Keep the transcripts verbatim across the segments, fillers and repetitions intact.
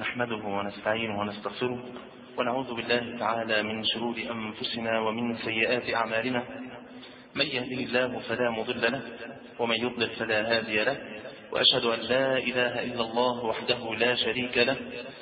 نحمده ونستعينه ونستغفره ونعوذ بالله تعالى من شرور أنفسنا ومن سيئات أعمالنا. من يهده الله فلا مضل له ومن يضلل فلا هادي له، وأشهد أن لا إله إلا الله وحده لا شريك له،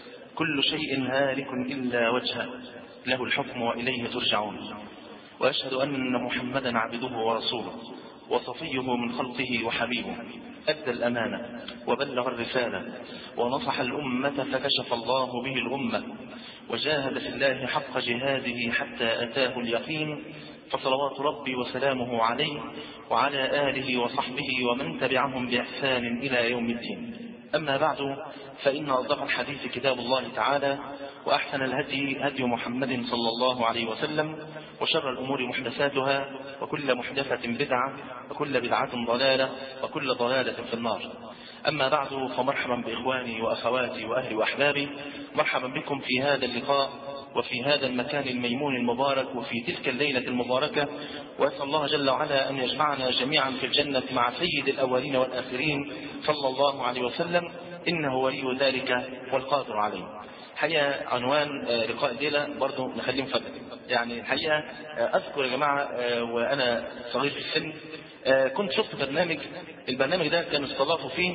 كل شيء هالك إلا وجهه، له الحكم وإليه ترجعون. وأشهد أن محمدا عبده ورسوله وصفيه من خلقه وحبيبه، أدى الأمانة وبلغ الرسالة ونصح الأمة فكشف الله به الغمة، وجاهد في الله حق جهاده حتى أتاه اليقين، فصلوات ربي وسلامه عليه وعلى آله وصحبه ومن تبعهم بإحسان إلى يوم الدين. أما بعد، فإن أصدق الحديث كتاب الله تعالى، وأحسن الهدي هدي محمد صلى الله عليه وسلم، وشر الأمور محدثاتها، وكل محدثة بدعة، وكل بدعة ضلالة، وكل ضلالة في النار. أما بعد، فمرحبا بإخواني وأخواتي وأهلي وأحبابي، مرحبا بكم في هذا اللقاء وفي هذا المكان الميمون المبارك وفي تلك الليلة المباركة، وأسأل الله جل وعلا أن يجمعنا جميعا في الجنة مع سيد الأولين والآخرين صلى الله عليه وسلم، إنه ولي ذلك والقادر عليه. حقيقة عنوان لقاء الليلة برضو نخليه مفاجأة. يعني الحقيقة أذكر يا جماعة وأنا صغير في السن كنت شفت برنامج، البرنامج ده كان استضافوا فيه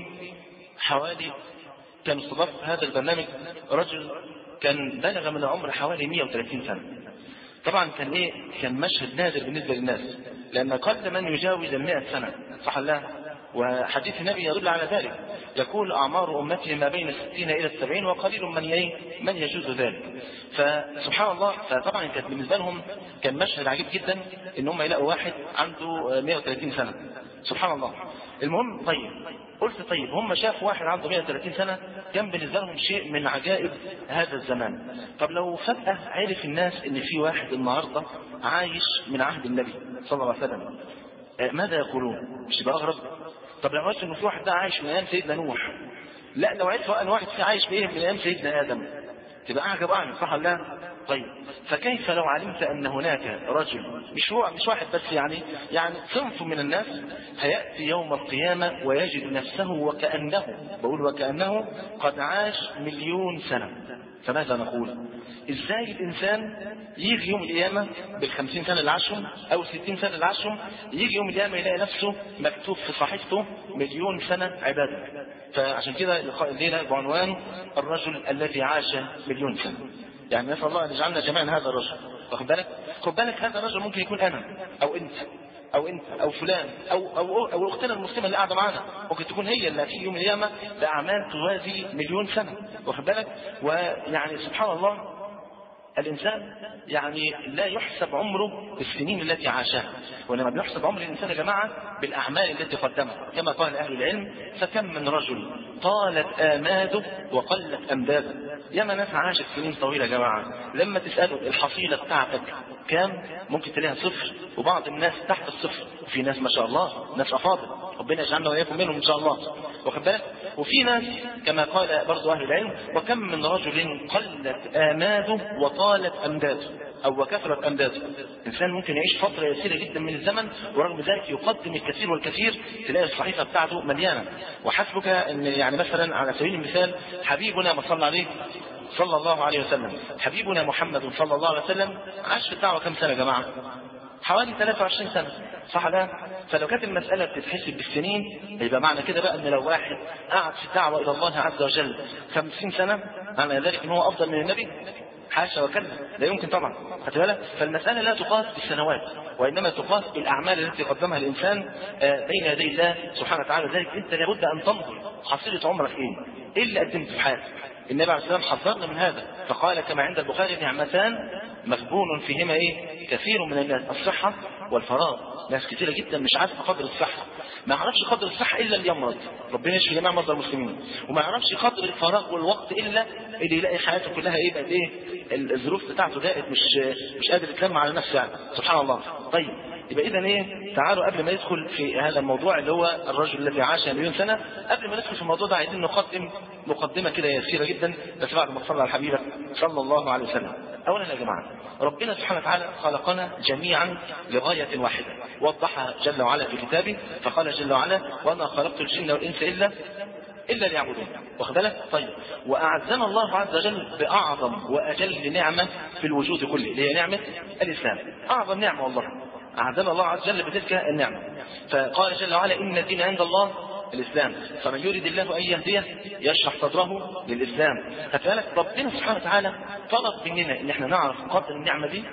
حوالي كان استضاف هذا البرنامج رجل كان بلغ من العمر حوالي مئة وثلاثين سنة. طبعا كان ايه كان مشهد نادر بالنسبة للناس، لأن قل من يجاوز المئة سنة، صح الله؟ وحديث النبي يدل على ذلك، يقول أعمار أمتي ما بين الستين إلى السبعين وقليل من من يجوز ذلك. فسبحان الله، فطبعا كانت بالنسبة لهم كان مشهد عجيب جدا إن هم يلاقوا واحد عنده مئة وثلاثين سنة، سبحان الله. المهم، طيب قلت طيب هم شافوا واحد عنده مئة وثلاثين سنة، كان بالنسبة لهم شيء من عجائب هذا الزمان. طب لو فجأة عرف الناس إن في واحد النهاردة عايش من عهد النبي صلى الله عليه وسلم، ماذا يقولون؟ مش يبقى أغرب؟ طب لو عرفت إنه في واحد ده عايش من أيام سيدنا نوح، لا لو عرف أن واحد فيه عايش بإيه من أيام سيدنا آدم، تبقى أعجب أعجب، صح ولا؟ طيب فكيف لو علمت أن هناك رجل مش هو مش واحد بس، يعني يعني صنف من الناس هيأتي يوم القيامة ويجد نفسه وكأنه بقول وكأنه قد عاش مليون سنة، فماذا نقول؟ ازاي الانسان يجي يوم القيامة بالخمسين سنة اللي عاشهم او الستين سنة اللي عاشهم، يجي يوم القيامة يلاقي نفسه مكتوب في صحيفته مليون سنة عبادة؟ فعشان كده لقاء الليلة بعنوان الرجل الذي عاش مليون سنة. يعني نسأل الله أن يجعلنا جميعا هذا الرجل. واخد بالك؟ خد بالك هذا الرجل ممكن يكون أنا أو أنت أو أنت أو فلان أو أو أو أختنا المسلمة اللي قاعدة معانا، ممكن تكون هي اللي في يوم القيامة بأعمال توازي مليون سنة. واخد بالك؟ ويعني سبحان الله، الإنسان يعني لا يحسب عمره بالسنين التي عاشها، وإنما بيحسب عمر الإنسان يا جماعة بالأعمال التي قدمها، كما قال أهل العلم: فكم من رجل طالت آماده وقلت أمداده. ياما ناس عاشت سنين طويلة يا جماعة، لما تسأله الحصيلة بتاعتك كام ممكن تلاقيها صفر، وبعض الناس تحت الصفر، وفي ناس ما شاء الله ناس أفاضل، ربنا يجعلنا وإياكم منهم إن شاء الله. واخد بالك؟ وفي ناس كما قال برضو أهل العلم: وكم من رجل قلت آماده وطالت أمداده أو وكثرت أمداده. إنسان ممكن يعيش فترة يسيرة جدا من الزمن ورغم ذلك يقدم الكثير والكثير، تلاقي الصحيفة بتاعته مليانة. وحسبك أن يعني مثلا على سبيل المثال حبيبنا ما صلى عليه صلى الله عليه وسلم، حبيبنا محمد صلى الله عليه وسلم عاش في الدعوة كم سنة يا جماعة؟ حوالي ثلاثة وعشرين سنة، صح لا؟ فلو كانت المسألة بتتحسب بالسنين، يبقى معنى كده بقى ان لو واحد قعد في الدعوة الى الله عز وجل خمسين سنة، معنى ذلك ان هو افضل من النبي؟ حاشا وكلا، لا يمكن طبعا. خدت بالك؟ فالمسألة لا تقاس بالسنوات، وانما تقاس بالاعمال التي قدمها الانسان بين يدي الله سبحانه وتعالى. ذلك انت لابد ان تنظر حصيلة عمرك ايه؟ ايه اللي قدمته في حياتك؟ النبي عليه الصلاة والسلام حذرنا من هذا، فقال كما عند البخاري: نعمتان مغبون فيهما ايه كثير من الناس، الصحة والفراغ. ناس كثيرة جدا مش عارفة قدر الصحة، ما يعرفش قدر الصحة إلا اللي يمرض، ربنا يشفي جميع مرضى المسلمين، وما يعرفش قدر الفراغ والوقت إلا اللي يلاقي حياته كلها ايه بقت ايه الظروف بتاعته ضاقت، مش مش قادر يتلم على نفسه يعني. سبحان الله. طيب يبقى إذا ايه تعالوا قبل ما يدخل في هذا الموضوع اللي هو الرجل الذي عاش مليون سنة، قبل ما ندخل في الموضوع ده عايزين نقدم مقدمة كده يسيرة جدا، بس بعد ما صلى على حبيبك صلى الله عليه وسلم. أولا يا جماعة، ربنا سبحانه وتعالى خلقنا جميعا لغاية واحدة، وضحها جل وعلا في كتابه، فقال جل وعلا: وما خلقت الجن والإنس إلا إلا ليعبدون. واخد بالك؟ طيب واعزنا الله عز وجل باعظم واجل نعمه في الوجود كله اللي هي نعمه الاسلام. اعظم نعمه والله اعزنا الله عز وجل بتلك النعمه. فقال جل وعلا ان الدين عند الله الاسلام فمن يريد الله ان يهديه يشرح صدره للاسلام. فكذلك ربنا سبحانه وتعالى طلب مننا ان احنا نعرف قدر النعمه دي،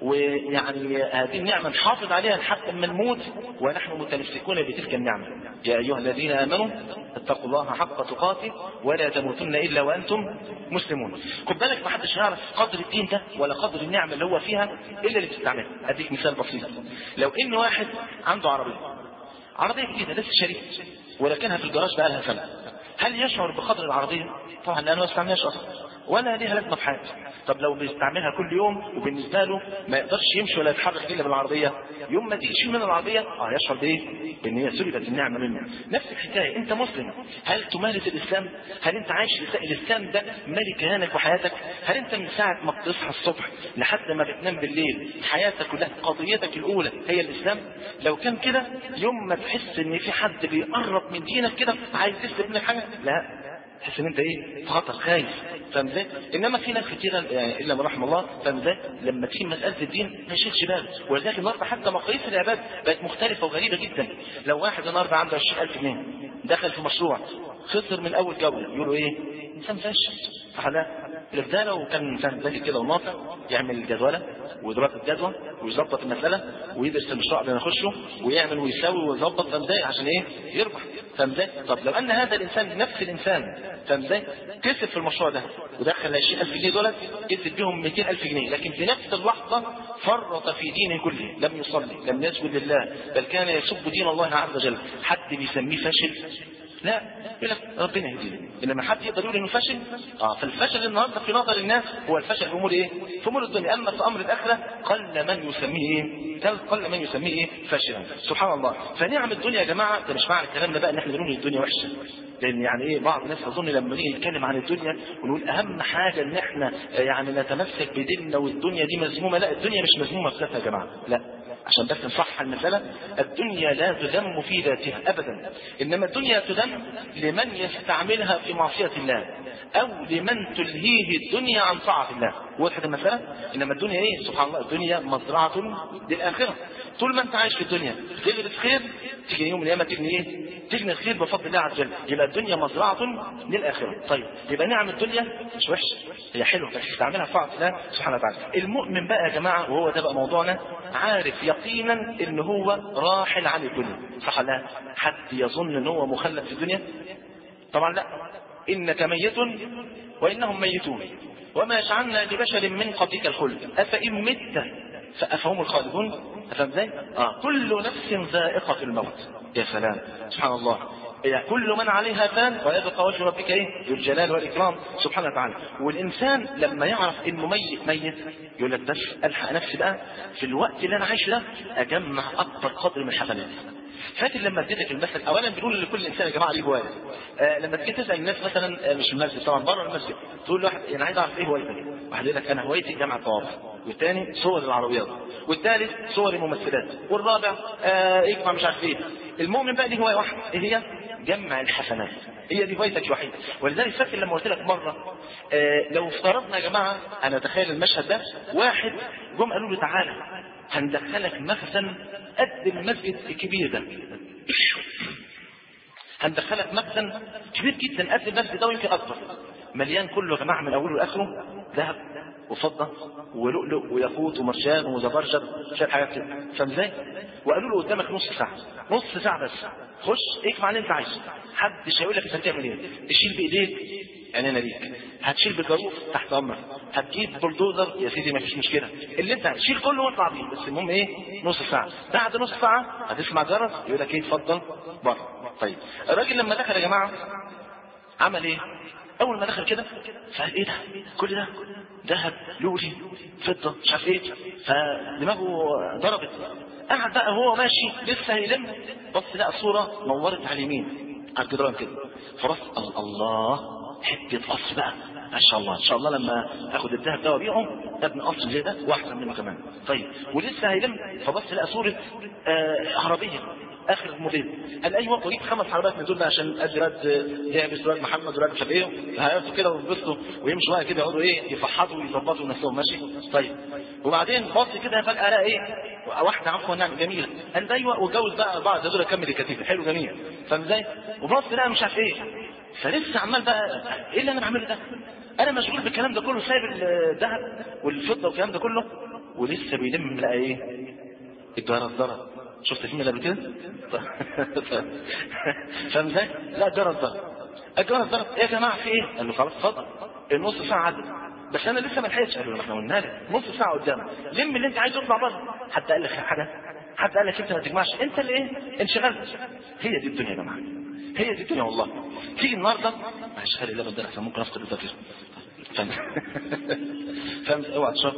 ويعني هذه النعمه نحافظ عليها لحتى ما نموت ونحن متمسكون بتلك النعمه. يا ايها الذين امنوا اتقوا الله حق تقاته ولا تموتن الا وانتم مسلمون. خد بالك ما حدش يعرف قدر الدين ده ولا قدر النعمه اللي هو فيها الا اللي بتستعملها. اديك مثال بسيط، لو ان واحد عنده عربيه عربيه جديده لسه شاريها ولكنها في الجراج بقى لها سنه، هل يشعر بقدر العربيه؟ طبعا لانه ما استعملهاش اصلا ولا ليها لازمه في حياته. طب لو بيستعملها كل يوم وبالنسبه له ما يقدرش يمشي ولا يتحرك الا بالعربيه، يوم ما تيجي تشيل من العربيه اه يشعر بايه؟ بان هي سلبت النعمه منه. نفس الحكايه انت مسلم، هل تمارس الاسلام؟ هل انت عايش الاسلام ده مالي كيانك وحياتك؟ هل انت من ساعه ما بتصحى الصبح لحد ما بتنام بالليل حياتك كلها قضيتك الاولى هي الاسلام؟ لو كان كده يوم ما تحس ان في حد بيقرب من دينك كده عايز يسلب منك حاجه، لا تحس ان انت ايه؟ في خطر، خايف. فاهم ازاي؟ انما في ناس كتيره يعني الا من رحم الله، فاهم ازاي؟ لما تيجي مساله الدين ما يشيلش باله. ولذلك النهارده حتى مقاييس العباد بقت مختلفه وغريبه جدا. لو واحد النهارده عنده عشرين ألف جنيه دخل في مشروع خسر من اول جوله يقولوا ايه؟ انسان فاشل. فحلا ده لو كان انسان ذكي كده وناطق يعمل الجدوله ويدرس الجدوى ويظبط المساله ويدرس المشروع اللي يخشه ويعمل ويساوي ويظبط، فاهم ازاي؟ عشان ايه؟ يربح. فاهم ازاي؟ طب لو ان هذا الانسان نفس الانسان فاهم ازاي؟ كسب في المشروع ده ودخل عشرين ألف جنيه دولت كسب بيهم مئتين ألف جنيه، لكن في نفس اللحظه فرط في دينه كله، لم يصلي لم يسجد لله بل كان يسب دين الله عز وجل. حد بيسميه فاشل؟ لا، يقول لك ربنا يهديه. انما حد يقدر يقول انه فاشل؟ اه فالفشل النهارده في نظر الناس هو الفشل في امور ايه؟ في امور الدنيا. اما في امر الاخره قل من يسميه ايه؟ قل من يسميه ايه؟ فاشلا. سبحان الله. فنعم الدنيا يا جماعه ده مش معنى الكلام ده بقى ان احنا بنقول الدنيا وحشه. لان يعني ايه بعض الناس اظن لما نيجي نتكلم عن الدنيا ونقول اهم حاجه ان احنا يعني نتمسك بديننا والدنيا دي مذمومه، لا الدنيا مش مذمومه في ذاتها يا جماعه، لا. عشان بس نصحح المسألة، الدنيا لا تذم في ذاتها أبدا، إنما الدنيا تذم لمن يستعملها في معصية الله أو لمن تلهيه الدنيا عن طاعة الله. وضحت المسألة؟ إنما الدنيا إيه؟ سبحان الله الدنيا مزرعة للآخرة. طول ما أنت عايش في الدنيا تغرس خير تيجي يوم القيامة تبني إيه؟ تبني الخير بفضل الله عز وجل. يبقى الدنيا مزرعة للآخرة. طيب يبقى نعم الدنيا مش وحشة، هي حلوة بس تستعملها في طاعة الله سبحانه وتعالى. المؤمن بقى يا جماعة وهو ده بقى موضوعنا عارف يقينا ان هو راحل عن الدنيا، صح لا؟ حد يظن ان هو مخلد في الدنيا؟ طبعا لا. انك ميت وانهم ميتون وما جعلنا لبشر من قبلك الخلد افان مت فافهم الخالدون. فاهم ازاي؟ اه كل نفس ذائقة الموت. يا سلام سبحان الله. يعني كل من عليها فان ويبقى وجه ربك ايه؟ ذو الجلال والاكرام سبحانه وتعالى. والانسان لما يعرف انه ميت ميت يقول لك بس الحق نفسي بقى في الوقت اللي انا عايشه ده اجمع اكبر قدر من الحسنات. فاكر لما اديتك المثل اولا بنقول لكل انسان يا جماعه ليه هوايه. آه لما تيجي تسال الناس مثلا آه مش في المسجد طبعا بره المسجد تقول لواحد انا عايز اعرف ايه هوايتك؟ واحد يقول لك انا هوايتي جمع الطوابع، والثاني صور العربيات، والثالث صور الممثلات، والرابع آه يجمع مش عارف ايه. المؤمن بقى ليه هوايه واحده ايه هي؟ جمع الحسنات. هي دي هوايتك الوحيده. ولذلك فاكر لما قلت لك مره آه لو افترضنا يا جماعه انا اتخيل المشهد ده واحد جم قالوا له تعالى هندخلك مخزن قد المسجد الكبير ده، هندخلك مخزن كبير جدا قد المسجد ده ويمكن اكبر مليان كله يا جماعه من اوله لاخره ذهب وفضه ولؤلؤ وياقوت ومرجان وزبرجد شويه حاجات كده. فاهم ازاي؟ وقالوا له قدامك نص ساعه نص ساعه بس خش اجمع اللي انت عايزه. محدش هيقول لك انت بتعمل ايه. تشيل بايديك يعني انا ليك، هتشيل بالجاروف تحت امرك، هتجيب بلدوزر يا سيدي ما فيش مشكله، اللي انت هتشيل كله واطلع بيه. بس المهم ايه؟ نص ساعه. بعد نص ساعه هتسمع جرس يقول لك ايه؟ اتفضل بره. طيب الراجل لما دخل يا جماعه عمل ايه؟ اول ما دخل كده فقال ايه ده؟ كل ده ذهب لولي فضه مش عارف ايه. فدماغه ضربت. قعد بقى وهو ماشي لسه هيلم بص لقى صوره نورت على اليمين على الجدران كده. فرص الله حته قصر بقى ما شاء الله ان شاء الله لما اخد الذهب ده وابيعه ابني قصر زي ده واحسن منه كمان. طيب ولسه هيلم فبص لقى صوره آه عربيه. اخر موديل. قال ايوه، واجيب خمس عربيات من دول عشان ادي رد لعب سؤال محمد ولاد مش عارف ايه، هيقفوا كده وينبسطوا ويمشوا بقى كده يقعدوا ايه يفحطوا ويظبطوا نفسهم ماشي. طيب وبعدين بص كده فجاه لقى ايه واحده عفوا نعم جميله، قال ايوه واتجوز بقى بعض دول اكمل الكتيبه حلو جميل فاهم ازاي، وبص لقى مش عارف ايه، فلسه عمال بقى ايه اللي انا بعمله ده؟ انا مشغول بالكلام ده كله، سايب الذهب والفضه والكلام ده كله، ولسه بيلم لقى ايه؟ الجرزره. شفت الفيلم اللي قبل كده؟ فاهم ازاي؟ لا الجرزره الجرزره ايه يا جماعه في ايه؟ قال له خلاص اتفضل النص ساعه عدت بس انا لسه ما لحقتش. قال له احنا قلنا لك نص ساعه قدامك لم اللي انت عايزه اطلع بره. حد قال لك حاجه؟ حد قال لك انت ما تجمعش؟ انت اللي ايه؟ انشغلت. هي دي الدنيا يا جماعه، هي دي الدنيا والله. تيجي النهارده معلش خلي اللبن ده احسن ممكن افقد التفكير. فاهم فاهم اوعى تشرب.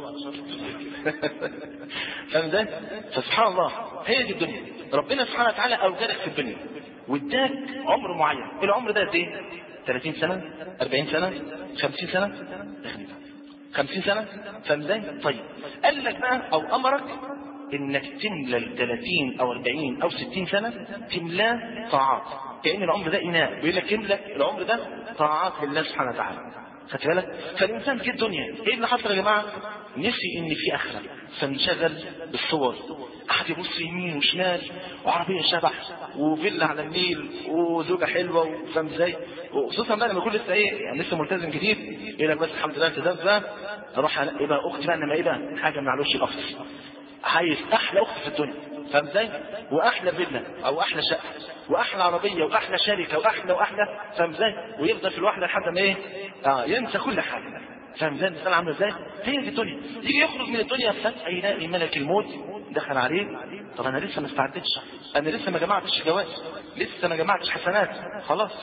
فاهم ازاي؟ فسبحان الله هي دي الدنيا. ربنا سبحانه وتعالى اوجدك في الدنيا واداك عمر معين. العمر ده قد ايه؟ ثلاثين سنه، أربعين سنه، خمسين سنه، خمسين سنه. فاهم ازاي؟ طيب قال لك بقى او امرك انك تملى ال ثلاثين او أربعين او ستين سنه تملاه طاعات، كأن العمر ده اناء بيقول لك املى العمر ده طاعات لله سبحانه وتعالى. خدت بالك؟ فالانسان في الدنيا ايه اللي حصل يا جماعه؟ نسي ان في اخره، فانشغل بالصور، قعد يبص يمين وشمال وعربيه شبح وفيلا على النيل وزوجه حلوه. فاهم ازاي؟ وخصوصا بقى لما يكون لسه ايه يعني لسه ملتزم جديد يقول لك بس الحمد لله التزمت بقى اروح ايه بقى اختي بقى انما ايه بقى حاجه من على وش الاخت، عايز احلى اخت في الدنيا. فاهم ازاي؟ واحلى فيلا او احلى شقه واحلى عربيه واحلى شركه واحلى واحلى. فاهم ازاي؟ ويفضل في الواحده لحد ما ايه اه ينسى كل حاجه. فاهم ازاي الانسان عامل ازاي؟ هي دي الدنيا. يجي يخرج من الدنيا فجاه يلاقي ملك الموت دخل عليه. طب انا لسه ما استعدتش، انا لسه ما جمعتش جواز، لسه ما جمعتش حسنات، خلاص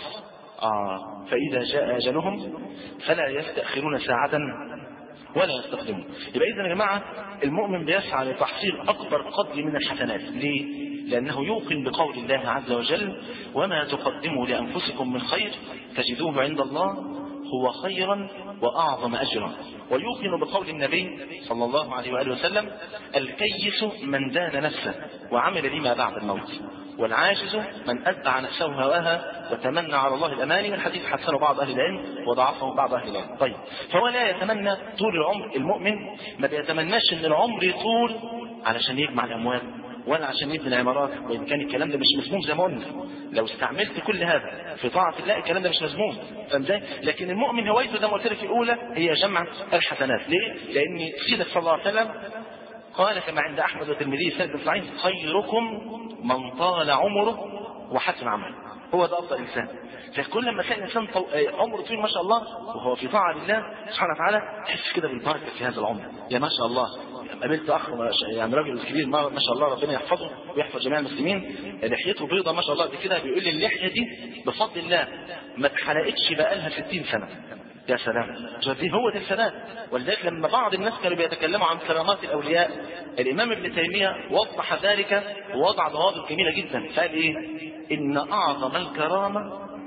اه فاذا جاء اجلهم فلا يستاخرون ساعه ولا يستخدمون. يبقى اذا يا جماعه المؤمن بيسعى لتحصيل اكبر قدر من الحسنات. ليه؟ لانه يوقن بقول الله عز وجل وما تقدموا لانفسكم من خير تجدوه عند الله هو خيرا واعظم اجرا. ويوقن بقول النبي صلى الله عليه واله وسلم الكيس من دان نفسه وعمل لما بعد الموت، والعاجز من اتبع نفسه هواها وتمنى على الله الاماني. والحديث حسنه بعض اهل العلم وضعفه بعض اهل العلم. طيب فهو لا يتمنى طول العمر. المؤمن ما بيتمناش ان العمر يطول علشان يجمع الاموال ولا عشان يبني العمارات، وان كان الكلام ده مش مذموم زي ما قلنا. لو استعملت كل هذا في طاعه الله الكلام ده مش مذموم. فاهم ازاي؟ لكن المؤمن هوايته زي ما قلت لك الاولى هي جمع الحسنات. ليه؟ لان سيدك صلى الله عليه وسلم قال كما عند احمد والترمذي سند صحيح خيركم من طال عمره وحسن عمله. هو ده افضل انسان. فكل لما كان الانسان طو... عمره طويل ما شاء الله وهو في طاعه لله سبحانه وتعالى تحس كده بالبركه في هذا العمر. يا ما شاء الله قابلت اخ يعني راجل كبير ما شاء الله ربنا يحفظه ويحفظ جميع المسلمين، لحيته بيضه ما شاء الله كده، بيقول لي اللحيه دي بفضل الله ما اتحلقتش بقالها ستين سنه. يا سلام، دي هو ده الثبات. ولذلك لما بعض الناس كانوا بيتكلموا عن كرامات الاولياء الامام ابن تيميه وضح ذلك ووضع ضوابط جميله جدا. قال ايه؟ ان اعظم الكرامه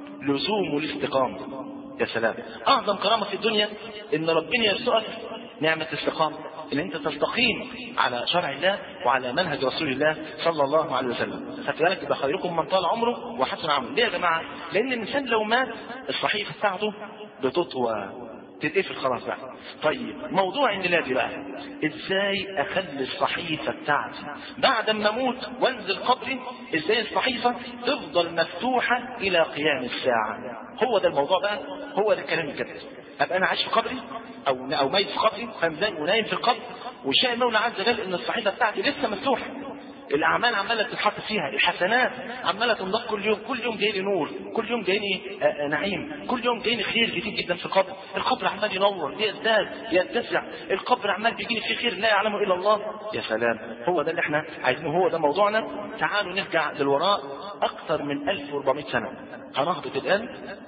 لزوم الاستقامه. يا سلام، اعظم كرامه في الدنيا ان ربنا يرزقك نعمه الاستقامه، ان انت تستقيم على شرع الله وعلى منهج رسول الله صلى الله عليه وسلم. خدت بالك؟ يبقى خيركم من طال عمره وحسن عمله. ليه يا جماعه؟ لان الانسان لو مات الصحيفه بتاعته بتطوى تتقفل خلاص بقى. طيب موضوع ميلادي بقى، ازاي اخلي الصحيفه بتاعتي بعد ما اموت وانزل قبري ازاي الصحيفه تفضل مفتوحه الى قيام الساعه؟ هو ده الموضوع بقى، هو ده الكلام الجد. ابقى انا عايش في قبري او او ميت في قبري فاهم ازاي ونايم في القبر وشاء المولى عز وجل ان الصحيفه بتاعتي لسه مفتوحه، الاعمال عماله تتحط فيها، الحسنات عماله تنضاف كل يوم، كل يوم جاي لي نور، كل يوم جاي لي نعيم، كل يوم جاي لي خير جديد جدا في القبر، القبر عمال ينور يزداد يتسع، القبر عمال بيجي لي فيه خير لا يعلمه الا الله. يا سلام، هو ده اللي احنا عايزينه، هو ده موضوعنا. تعالوا نرجع للوراء اكثر من ألف وأربعمائة سنه، هنهبط الان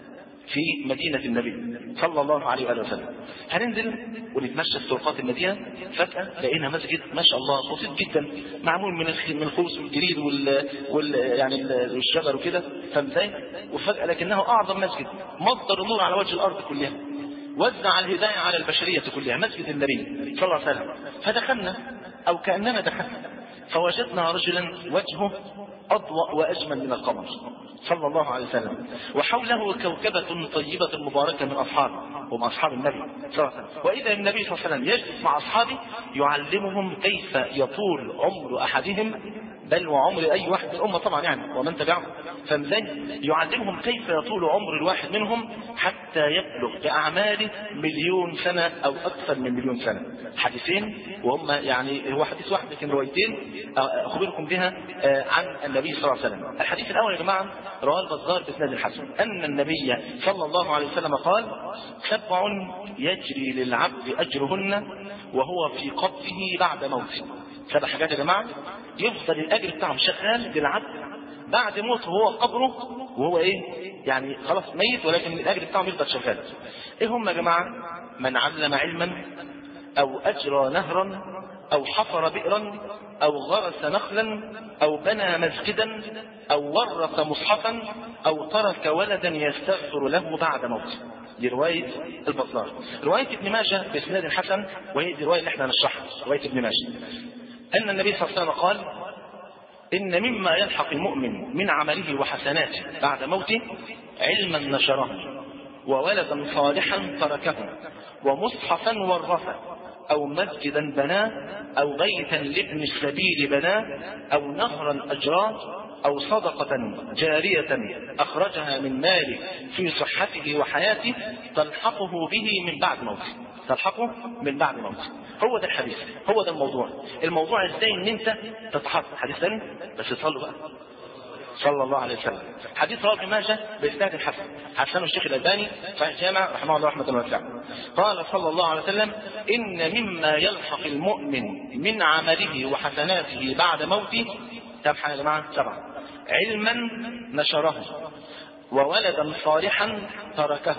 في مدينة النبي صلى الله عليه وآله وسلم. هننزل ونتمشى في طرقات المدينة، فجأة لقينا مسجد ما شاء الله بسيط جدا معمول من من الخوص والجريد وال, وال... يعني الشجر وكده فاهم ازاي؟ وفجأة لكنه أعظم مسجد مصدر النور على وجه الأرض كلها، وزع الهداية على البشرية كلها، مسجد النبي صلى الله عليه وسلم. فدخلنا أو كأننا دخلنا فوجدنا رجلا وجهه أضوأ وأجمل من القمر صلى الله عليه وسلم، وحوله كوكبة طيبة مباركة من أصحابه، هم أصحاب النبي صلى الله عليه وسلم. وإذا النبي صلى الله عليه وسلم يجلس مع أصحابه يعلمهم كيف يطول عمر أحدهم، بل وعمر أي واحد من الأمة طبعا يعني ومن تبعهم، فمزاي يعلمهم كيف يطول عمر الواحد منهم حتى يبلغ بأعماله مليون سنة أو أكثر من مليون سنة. حديثين وهم يعني هو حديث واحد لكن روايتين أخبركم بها عن النبي صلى الله عليه وسلم. الحديث الأول يا جماعة رواه البزار بإسناد الحسن أن النبي صلى الله عليه وسلم قال: سبع يجري للعبد أجرهن وهو في قبضه بعد موته. سبع حاجات يا جماعة يفضل الأجر بتاعهم شغال للعبد بعد موته وهو قبره وهو ايه يعني خلاص ميت، ولكن الأجر بتاعهم يفضل شغال. ايه هم يا جماعة؟ من علم علما أو أجرى نهرا أو حفر بئرا أو غرس نخلا أو بنى مسجدا أو ورث مصحفا أو ترك ولدا يستغفر له بعد موته. دي رواية البزار. رواية ابن ماجه بإسناد حسن، وهي دي الرواية اللي احنا نشرحها، رواية ابن ماجه، أن النبي صلى الله عليه وسلم قال: إن مما يلحق المؤمن من عمله وحسناته بعد موته علما نشره وولدا صالحا تركه ومصحفا ورثه أو مسجدا بناه أو بيتا لابن السبيل بناه أو نهرا أجراه أو صدقة جارية أخرجها من ماله في صحته وحياته تلحقه به من بعد موته، تلحقه من بعد موته. هو ده الحديث، هو ده الموضوع. الموضوع ازاي ان انت تتحقق. حديث ثاني بس صلوا بقى صلى الله عليه وسلم. حديث رواه ابن ماجه بإسناد الحسن، حسنه الشيخ الألباني في الجامع رحمه الله رحمة واسعة. قال صلى الله عليه وسلم: إن مما يلحق المؤمن من عمله وحسناته بعد موته كم حاجة يا جماعة؟ سبعة. علما نشره وولدا صالحا تركه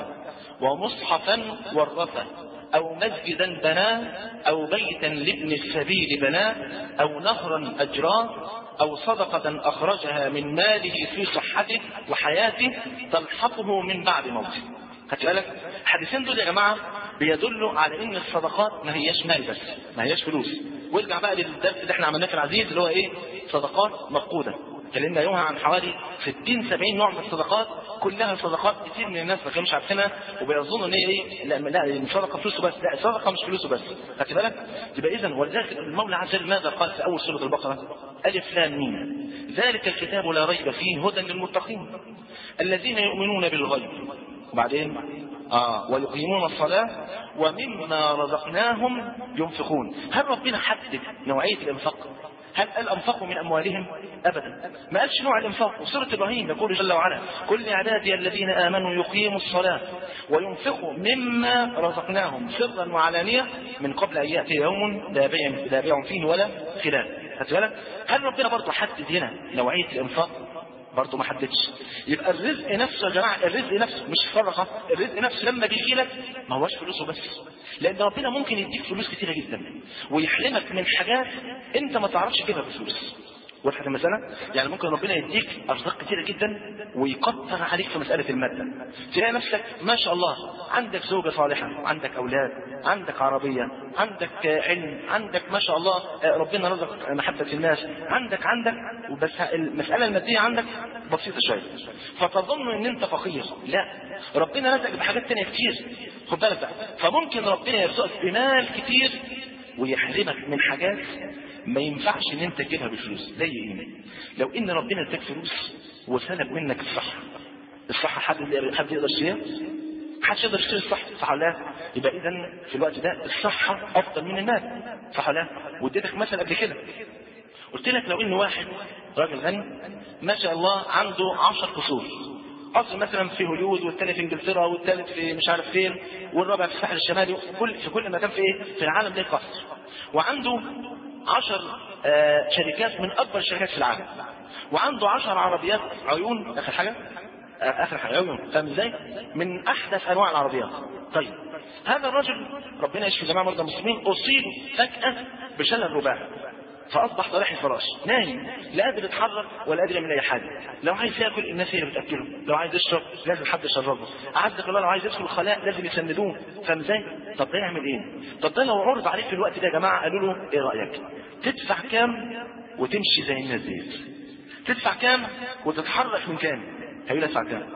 ومصحفا ورثه أو مسجدا بناه أو بيتا لابن السبيل بناه أو نهرا أجراه أو صدقة أخرجها من ماله في صحته وحياته تلحقه من بعد موته. خدت بالك؟ الحديثين دول يا جماعة بيدلوا على إن الصدقات ما هياش مال بس، ما هياش فلوس. وارجع بقى للدرس اللي احنا عملناه في العزيز اللي هو إيه؟ صدقات مفقودة. اتكلمنا يومها عن حوالي ستين سبعين نوع من الصدقات، كلها صدقات كتير من الناس ما كانوش عارفينها وبيظنوا ان هي ايه، لا لا الصدقه فلوسه بس، لا الصدقه مش فلوسه بس. خدت بالك؟ يبقى اذا ولذلك المولى عز وجل ماذا قال في اول سوره البقره؟ الف لام ميم ذلك الكتاب لا ريب فيه هدى للمتقين الذين يؤمنون بالغيب وبعدين اه ويقيمون الصلاه ومما رزقناهم ينفقون. هل ربنا حدد نوعيه الانفاق؟ هل قال أنفقوا من أموالهم؟ أبدا، ما قالش نوع الإنفاق. وسورة إبراهيم يقول جل وعلا: كل عبادي الذين آمنوا يقيموا الصلاة وينفقوا مما رزقناهم سرا وعلانية من قبل أن يأتي يوم لا بيع فيه ولا خلال. خدت بالك؟ هل ربنا برضه حدد هنا نوعية الإنفاق؟ برضه ما حددش. يبقى الرزق نفسه يا جماعه، الرزق نفسه مش فرقه، الرزق نفسه لما بيجي لك ما هوش فلوسه بس، لان ربنا ممكن يديك فلوس كتيره جدا ويحرمك من حاجات انت ما تعرفش تجيبها بفلوس. وضحت المساله؟ يعني ممكن ربنا يديك ارزاق كتيره جدا ويكتر عليك في مساله الماده، تلاقي نفسك ما شاء الله عندك زوجه صالحه، عندك اولاد، عندك عربيه، عندك علم، عندك ما شاء الله ربنا رزق محبه الناس، عندك عندك وبس المساله الماديه عندك بسيطه شويه فتظن ان انت فقير. لا، ربنا رزقك بحاجات تانية كتير، خد بالك بقى. فممكن ربنا يرزقك بمال كتير ويحرمك من حاجات ما ينفعش ان انت تجيبها بالفلوس. زي ايه؟ لو ان ربنا اداك فلوس وسلب منك الصحه، الصحه حد حد يقدر يشتريها؟ محدش يقدر يشتري الصحه، صح ولا لا؟ يبقى اذا في الوقت ده الصحه افضل من المال، صح ولا لا؟ واديتك مثل قبل كده قلت لك لو ان واحد راجل غني ما شاء الله عنده عشر قصور، قصر مثلا في هوليود والثاني في انجلترا والثالث في مش عارف فين والرابع في الساحل الشمالي، كل في كل مكان في ايه في العالم ده قصر، وعنده عشر آه شركات من اكبر الشركات في العالم، وعنده عشر عربيات عيون اخر حاجه آه اخر حاجه عيون، فاهم ازاي؟ من احدث انواع العربيات. طيب هذا الرجل ربنا يشفي جميع مرضى المسلمين اصيب فجاه بشلل رباعي، فاصبح طريح الفراش نايم لا قادر يتحرك ولا قادر يعمل اي حاجه. لو عايز ياكل الناس هي اللي بتاكله، لو عايز يشرب لازم حد يشربه، عزك الله لو عايز يدخل الخلاء لازم يسندوه، فاهم ازاي؟ طب ده يعمل ايه؟ طب ده لو عرض عليك في الوقت ده يا جماعه قالوا له ايه رايك؟ تدفع كام وتمشي زي الناس ديت؟ تدفع كام وتتحرك من كام؟ هيقول ادفع كام؟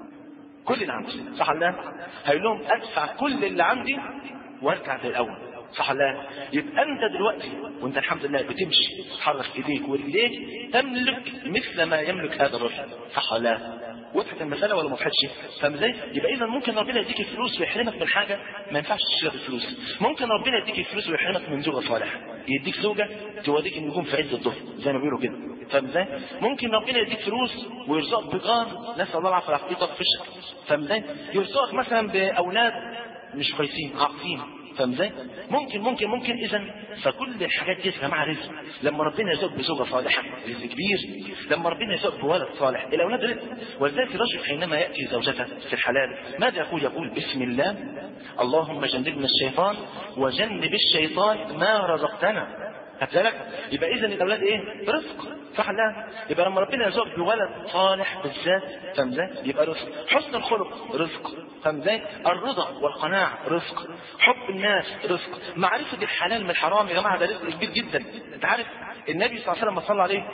كل اللي عندي، صح ولا لا؟ هيقول لهم ادفع كل اللي عندي وارجع زي الاول، صح ولا لا؟ يبقى انت دلوقتي وانت الحمد لله بتمشي تحرك ايديك ورجليك تملك مثل ما يملك هذا الرجل، صح ولا لا؟ وضحت المساله ولا ما وضحتش؟ فاهم ازاي؟ يبقى اذا ممكن ربنا يديك الفلوس ويحرمك من حاجه ما ينفعش تشتريها بالفلوس. ممكن ربنا يديك الفلوس ويحرمك من زوجه صالحه، يديك زوجه توديك النجوم في عز الظهر زي ما بيقولوا كده، فاهم ازاي؟ ممكن ربنا يديك فلوس ويرزقك بجار نسال الله العافيه والعافيه يطفشك، فاهم ازاي؟ يرزقك مثلا باولاد مش كويسين عاقين، فاهم ازاي؟ ممكن ممكن ممكن اذا فكل الحاجات دي يا جماعه رزق. لما ربنا يرزقك بزوجه صالحه رزق كبير، لما ربنا يرزقك بولد صالح الاولاد رزق. ولذلك الرجل حينما ياتي زوجته في الحلال ماذا يقول؟ يقول بسم الله اللهم جنبنا الشيطان وجنب الشيطان ما رزقتنا. هتلاقي يبقى اذا الاولاد ايه؟ رزق، صح لا؟ يبقى لما ربنا يرزقك بولد صالح بالذات، فاهم ازاي؟ يبقى رزق. حسن الخلق رزق، فاهم ازاي؟ الرضا والقناعه رزق، حب الناس رزق، معرفه الحلال من الحرام يا جماعه ده رزق كبير جدا. انت عارف النبي صلى الله عليه وسلم صلى عليه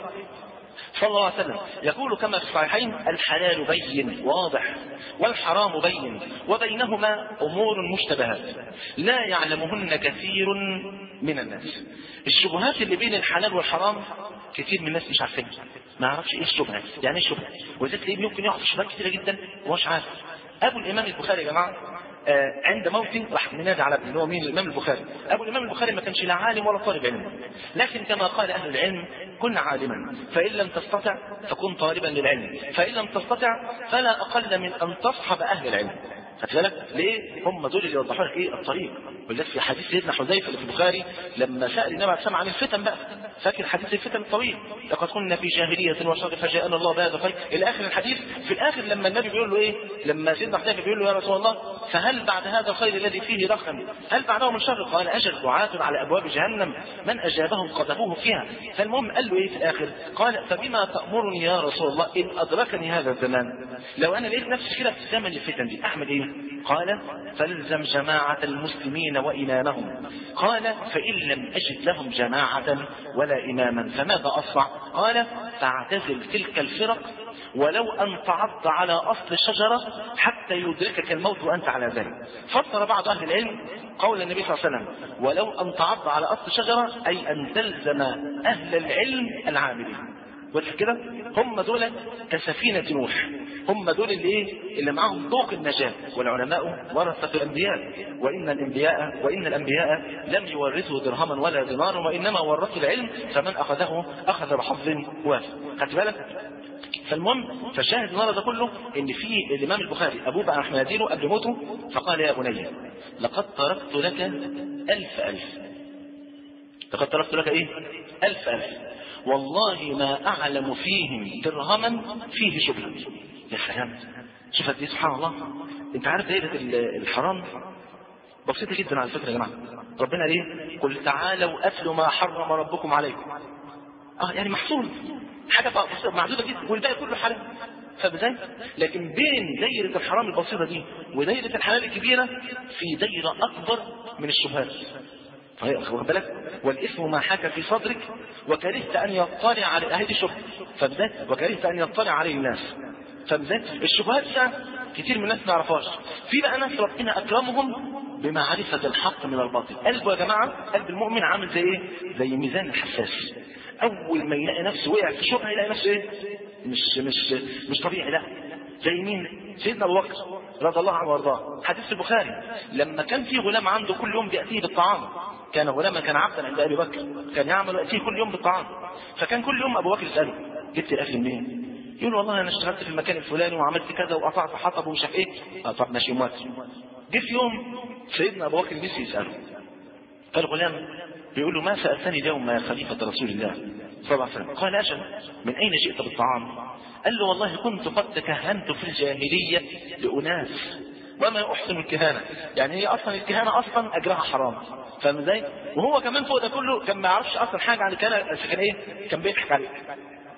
صلى الله عليه وسلم يقول كما في الصحيحين الحلال بين واضح والحرام بين وبينهما امور مشتبهات لا يعلمهن كثير من الناس. الشبهات اللي بين الحلال والحرام كثير من الناس مش عارفين، ما يعرفش ايه الشبهه، يعني ايه الشبهه، وذلك تلاقيه ممكن يقع في شبهات كثيره جدا ومش عارف. ابو الامام البخاري يا جماعه آه عند موته راح منادي على ابنه، هو مين؟ الامام البخاري. ابو الامام البخاري ما كانش لا عالم ولا طالب علم، لكن كما قال اهل العلم كن عالما فان لم تستطع فكن طالبا للعلم، فان لم تستطع فلا اقل من ان تصحب اهل العلم. فكذلك ليه؟ هم دول اللي يوضحوا لك ايه الطريق. ولذلك في حديث سيدنا حذيفه اللي في البخاري لما سال النبي عليه الصلاه عن الفتن بقى، فاكر حديث الفتن الطويل، لقد كنا في جاهليه وشر فجاءنا الله بهذا الخير الى اخر الحديث. في الاخر لما النبي بيقول له ايه؟ لما سيدنا حذيفه بيقول له يا رسول الله فهل بعد هذا الخير الذي فيه رخم هل بعده من شر؟ قال اجل دعاة على ابواب جهنم من اجابهم قذفوه فيها. فالمهم قال له ايه في الاخر؟ قال فبما تامرني يا رسول الله ان ادركني هذا الزمان، لو انا لقيت نفسي كده في زمن الفتن دي اعمل ايه؟ قال فالزم جماعة المسلمين وإمامهم. قال فإن لم أجد لهم جماعة ولا إماما فماذا أصنع؟ قال فاعتزل تلك الفرق ولو أن تعض على أصل الشجرة حتى يدركك الموت وأنت على ذلك. فسر بعض أهل العلم قول النبي صلى الله عليه وسلم ولو أن تعض على أصل الشجرة أي أن تلزم أهل العلم العاملين. وضح كده؟ هم دول كسفينة نوح، هم دول اللي ايه؟ اللي معاهم ذوق النجاة. والعلماء ورثة الانبياء، وان الانبياء وان الانبياء لم يورثوا درهما ولا دينارا وانما ورثوا العلم فمن اخذه اخذ بحظ وافر. خدت بالك؟ فالمهم فالشاهد النهارده ده كله ان في الامام البخاري ابوه بقى راح مناديله قبل موته فقال يا بني لقد تركت لك الف الف لقد تركت لك ايه؟ الف الف والله ما اعلم فيهم درهما فيه شبهه. يا سلام، شوف قد ايه سبحان الله. انت عارف دايره الحرام بسيطه جدا على فكره يا جماعه. ربنا ليه؟ قل تعالوا اتلوا ما حرم ربكم عليكم. اه يعني محصول حاجه معدوده جدا والباقي كله حلال، فبزاي؟ لكن بين دايره الحرام البسيطه دي ودايره الحلال الكبيره في دايره اكبر من الشبهات. واخد بالك؟ والاثم ما حاك في صدرك وكرهت ان يطلع على اهل الشبهه، فبزاي؟ وكرهت ان يطلع عليه الناس، فبزاي؟ الشبهات ده كتير من الناس ما يعرفهاش. في بقى ناس ربنا اكرمهم بمعرفه الحق من الباطل. قلبه يا جماعه قلب المؤمن عامل زي ايه؟ زي ميزان الحساس. اول ما يلاقي نفسه وقع في شبهه يلاقي نفسه ايه؟ مش مش مش طبيعي. لا زي مين؟ سيدنا ابو بكر رضي الله عنه وارضاه. حديث البخاري لما كان في غلام عنده كل يوم بياتيه بالطعام، كان غلاما كان عبدا عند ابي بكر كان يعمل ياتيه كل يوم بالطعام، فكان كل يوم ابو بكر يساله جبت الاكل منين؟ يقول والله انا اشتغلت في المكان الفلاني وعملت كذا وقطعت حطب ومش عارف ايه. اه طب ماشي موافق. جه في يوم سيدنا ابو بكر نسي يساله، فالغلام بيقول له ما سالتني اليوم يا خليفه رسول الله صلى الله عليه وسلم؟ قال اجل من اين جئت بالطعام؟ قال له والله كنت قد تكهنت في الجاهليه لاناس وما احسن الكهانه، يعني هي اصلا الكهانه اصلا اجرها حرام، فاهم ازاي؟ وهو كمان فوق ده كله كان ما يعرفش اصلا حاجه عن الكهانه، بس كان ايه؟ كان بيضحك عليه،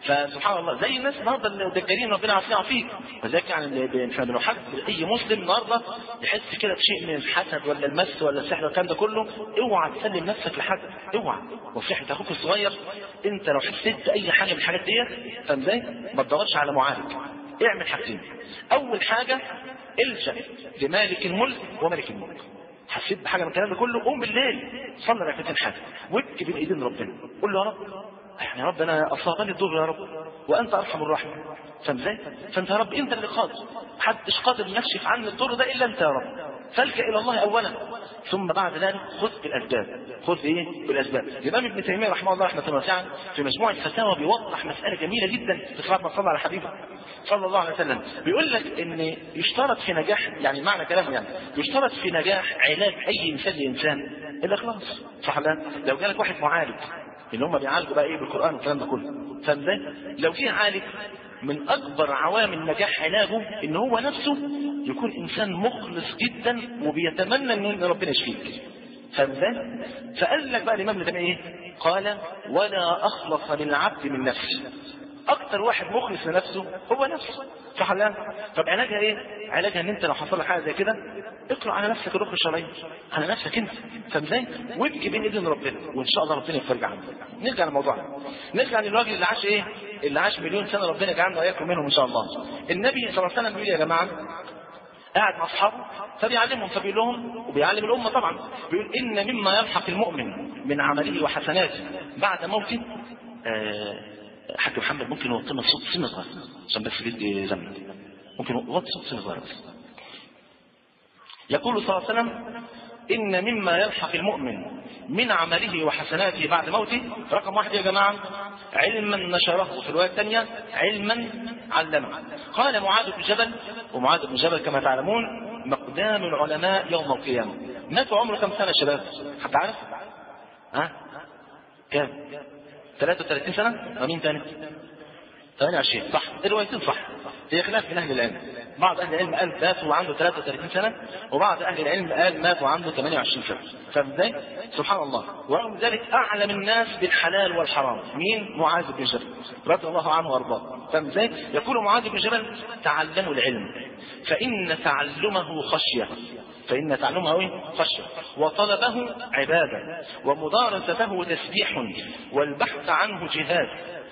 فسبحان الله زي الناس النهارده الدجالين ربنا يعافينا فيك. وذلك يعني احنا بنحب اي مسلم النهارده يحس كده بشيء من الحسد ولا المس ولا السحر والكلام ده كله، اوعى تسلم نفسك لحد، اوعى. وصيحه اخوك الصغير، انت لو حسيت باي حاجه من الحاجات ديت فاهم ازاي؟ ما تدورش على معالج، اعمل حاجتين. اول حاجه الجا لمالك الملك وملك الملك. حسيت بحاجه من الكلام ده كله، قوم بالليل صلي ركعتين حاجه وابكي بين ايدين ربنا، قول له يا رب يعني يا رب انا اصابني الضر يا رب وانت ارحم الراحمين. فاهم ازاي؟ فانت يا رب انت اللي قادر، محدش قادر يكشف عني الضر ده الا انت يا رب. فالجا الى الله اولا، ثم بعد ذلك خذ بالاسباب. خذ ايه؟ بالاسباب. الامام ابن تيميه رحمه الله رحمه واسعه في مجموع الفتاوى بيوضح مساله جميله جدا في صلاه ما صلى على حبيبه صلى الله عليه وسلم. بيقول لك ان يشترط في نجاح، يعني معنى كلامه يعني يشترط في نجاح علاج اي انسان لانسان الاخلاص. صح ولا؟ لو جالك واحد معالج اللي هم بيعالجوا بقى ايه بالقران والكلام ده كله، فاهم ازاي؟ لو جه عالج من اكبر عوامل نجاح علاجه ان هو نفسه يكون انسان مخلص جدا وبيتمنى ان ربنا يشفيك. فاهم ازاي؟ فقال لك بقى الامام ابن تيميه ايه؟ قال ولا اخلص للعبد من نفسه. اكتر واحد مخلص لنفسه هو نفسه. صح ولا لا؟ طب علاجها ايه؟ علاجها ان انت لو حصل لك حاجه زي كده اقرا على نفسك الركن الشرعي، على نفسك انت، فاهم ازاي؟ وابكي بين ايدين ربنا وان شاء الله ربنا يفرج عنك. نرجع لموضوعنا، نرجع للراجل اللي عاش ايه؟ اللي عاش مليون سنه، ربنا يجعلنا واياكم منهم ان شاء الله. النبي صلى الله عليه وسلم بيقول يا جماعه، قاعد مع اصحابه فبيعلمهم فبيقول لهم وبيعلم الامه طبعا، بيقول ان مما يلحق المؤمن من عمله وحسناته بعد موته. آه حاج محمد ممكن يوطينا الصوت سنه صغيره عشان بس بدي زمن، ممكن يوطي صوت سنه صغيره بس. يقول صلى الله عليه وسلم ان مما يلحق المؤمن من عمله وحسناته بعد موته، رقم واحد يا جماعه علما نشره، وفي الروايه الثانيه علما علمه. قال معاذ بن جبل، ومعاذ بن جبل كما تعلمون مقدام العلماء يوم القيامه. مات عمره كم سنه يا شباب؟ حد عارف؟ ها؟ كام؟ ثلاثة وثلاثين سنة؟ ومين ثاني؟ ثمانية وعشرين. صح، الروايتين صح، هي خلاف من أهل العلم. بعض أهل العلم قال مات وعنده ثلاثة وثلاثين سنة، وبعض أهل العلم قال مات وعنده ثمانية وعشرين سنة. فاهم ازاي؟ سبحان الله. ورغم ذلك أعلم الناس بالحلال والحرام مين؟ معاذ بن جبل رضي الله عنه وارضاه. فاهم ازاي؟ يقول معاذ بن جبل تعلموا العلم فإن تعلمه خشية، فإن تعلمه ايه؟ خشية، وطلبه عبادة، ومدارسته تسبيح، والبحث عنه جهاد،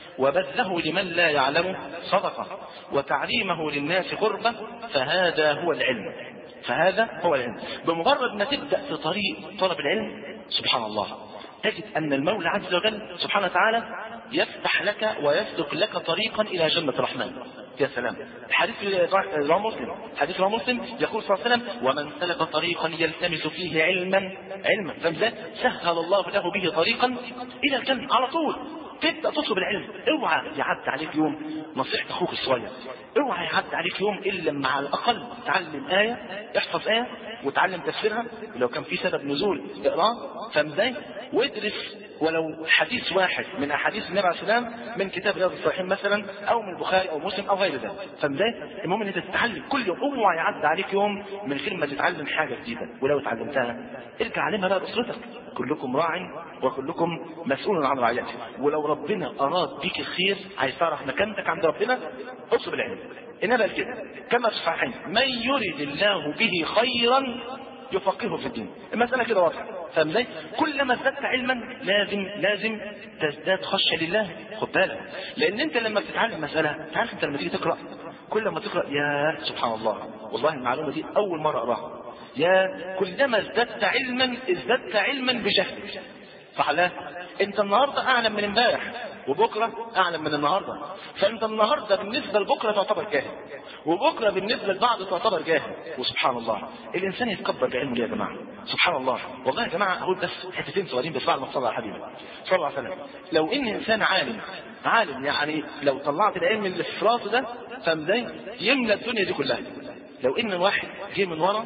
وبذله لمن لا يعلم صدقة، وتعليمه للناس قربة، فهذا هو العلم. فهذا هو العلم. بمجرد ما تبدأ في طريق طلب العلم سبحان الله تجد أن المولى عز وجل سبحانه وتعالى يفتح لك ويسلك لك طريقا إلى جنة الرحمن. يا سلام. الحديث رواه مسلم، حديث رواه مسلم يقول صلى الله عليه وسلم ومن سلك طريقا يلتمس فيه علما علما فمزاد سهل الله له به طريقا إلى الجنة. على طول تبدأ تطلب العلم. اوعى يعدي عليك يوم، نصيحة اخوك الصغير، اوعى يعدي عليك يوم الا مع الاقل تعلم آية، احفظ آية وتعلم تفسيرها، لو كان في سبب نزول اقراه، فاهم ازاي؟ وادرس ولو حديث واحد من احاديث النبي عليه الصلاه والسلام من كتاب رياض الصالحين مثلا، او من البخاري او مسلم او غير ذلك، فاهم ازاي؟ المهم ان انت تتعلم كل يوم، اوعى يعدي عليك يوم من غير ما تتعلم حاجه جديده، ولو اتعلمتها ارجع علمها بقى لاسرتك. كلكم راع وكلكم مسؤول عن رعيته. ولو ربنا اراد بيك الخير، عايز تعرف مكانتك عند ربنا، اطلب العلم. انما كده كما في الصحيحين من يريد الله به خيرا يفقهه في الدين. المساله كده واضحه، فاهم ازاي؟ كلما ازددت علما لازم لازم تزداد خشيه لله. خد بالك، لان انت لما بتتعلم مساله، تعرف انت لما تيجي تقرا، كل ما تقرا يا سبحان الله، والله المعلومه دي اول مره اقراها، يا كلما ازددت علما ازددت علما بجهلك. صح لا؟ انت النهارده اعلم من امبارح، وبكره اعلم من النهارده، فانت النهارده بالنسبه لبكره تعتبر جاهل، وبكره بالنسبه لبعض تعتبر جاهل. وسبحان الله الانسان يتكبر بعلمه يا جماعه. سبحان الله. والله يا جماعه اقول بس حتتين صغيرين بس بعد ما صلى على حبيبي صلى الله عليه وسلم. لو ان انسان عالم عالم يعني لو طلعت العلم اللي في راسه ده، فاهم ازاي؟ يملى الدنيا دي كلها. لو ان واحد جه من ورا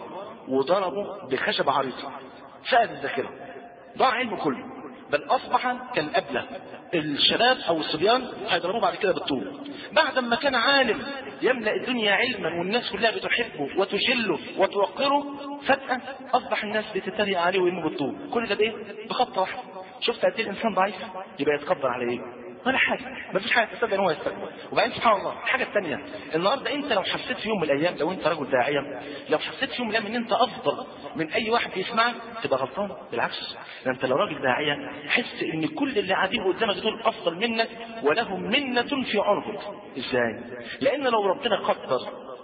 وضربه بخشبه عريضه فقد الذاكره، ضاع علمه كله، بل اصبح كالابله. الشباب او الصبيان هيضربوه بعد كده بالطول. بعد ما كان عالم يملا الدنيا علما والناس كلها بتحبه وتجله وتوقره، فجاه اصبح الناس بتتريق عليه ويرموه بالطول. كل ده بايه؟ بخطه واحده. شفت قد ايه الانسان ضعيف؟ يبقى يتكبر على ايه؟ ولا حاجه، ما فيش حاجه تصدق ان هو يستكبر. وبعدين سبحان الله الحاجه الثانيه، النهارده انت لو حسيت في يوم من الايام، لو انت رجل داعيه، لو حسيت في يوم من الايام ان انت افضل من اي واحد بيسمعك تبقى غلطان. بالعكس، ده انت لو راجل داعيه حس ان كل اللي قاعدين قدامك دول افضل منك ولهم منه في عنقك. ازاي؟ لان لو ربنا قدر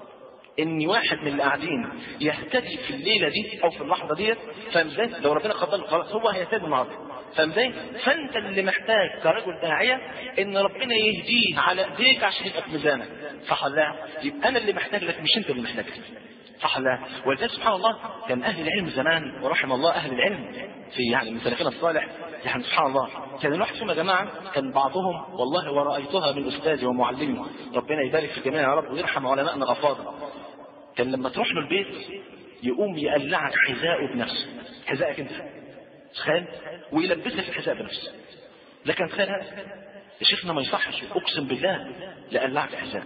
ان واحد من اللي قاعدين يهتدي في الليله دي او في اللحظه ديت، فاهم ازاي؟ لو ربنا قدر خلاص هو هيهتدي النهارده، فاهم ازاي؟ فانت اللي محتاج كرجل داعيه ان ربنا يهديه على ايديك عشان يبقى في ميزانك، صح ولا لا؟ يبقى انا اللي محتاج لك مش انت اللي محتاج لك، صح ولا لا؟ ولذلك سبحان الله كان اهل العلم زمان، ورحم الله اهل العلم في يعني من سلفنا الصالح، يعني سبحان الله كان الواحد فيهم يا جماعه، كان بعضهم والله ورأيتها من استاذي ومعلمي ربنا يبارك في الجميع يا رب ويرحم علماءنا الافاضل، كان لما تروح له البيت يقوم يقلعك حذاءه بنفسه، حذائك انت تخيل، ويلبسك الحذاء بنفسه. لكن تخيل هذا يا شيخنا ما يصحش، اقسم بالله لقلعك حذاء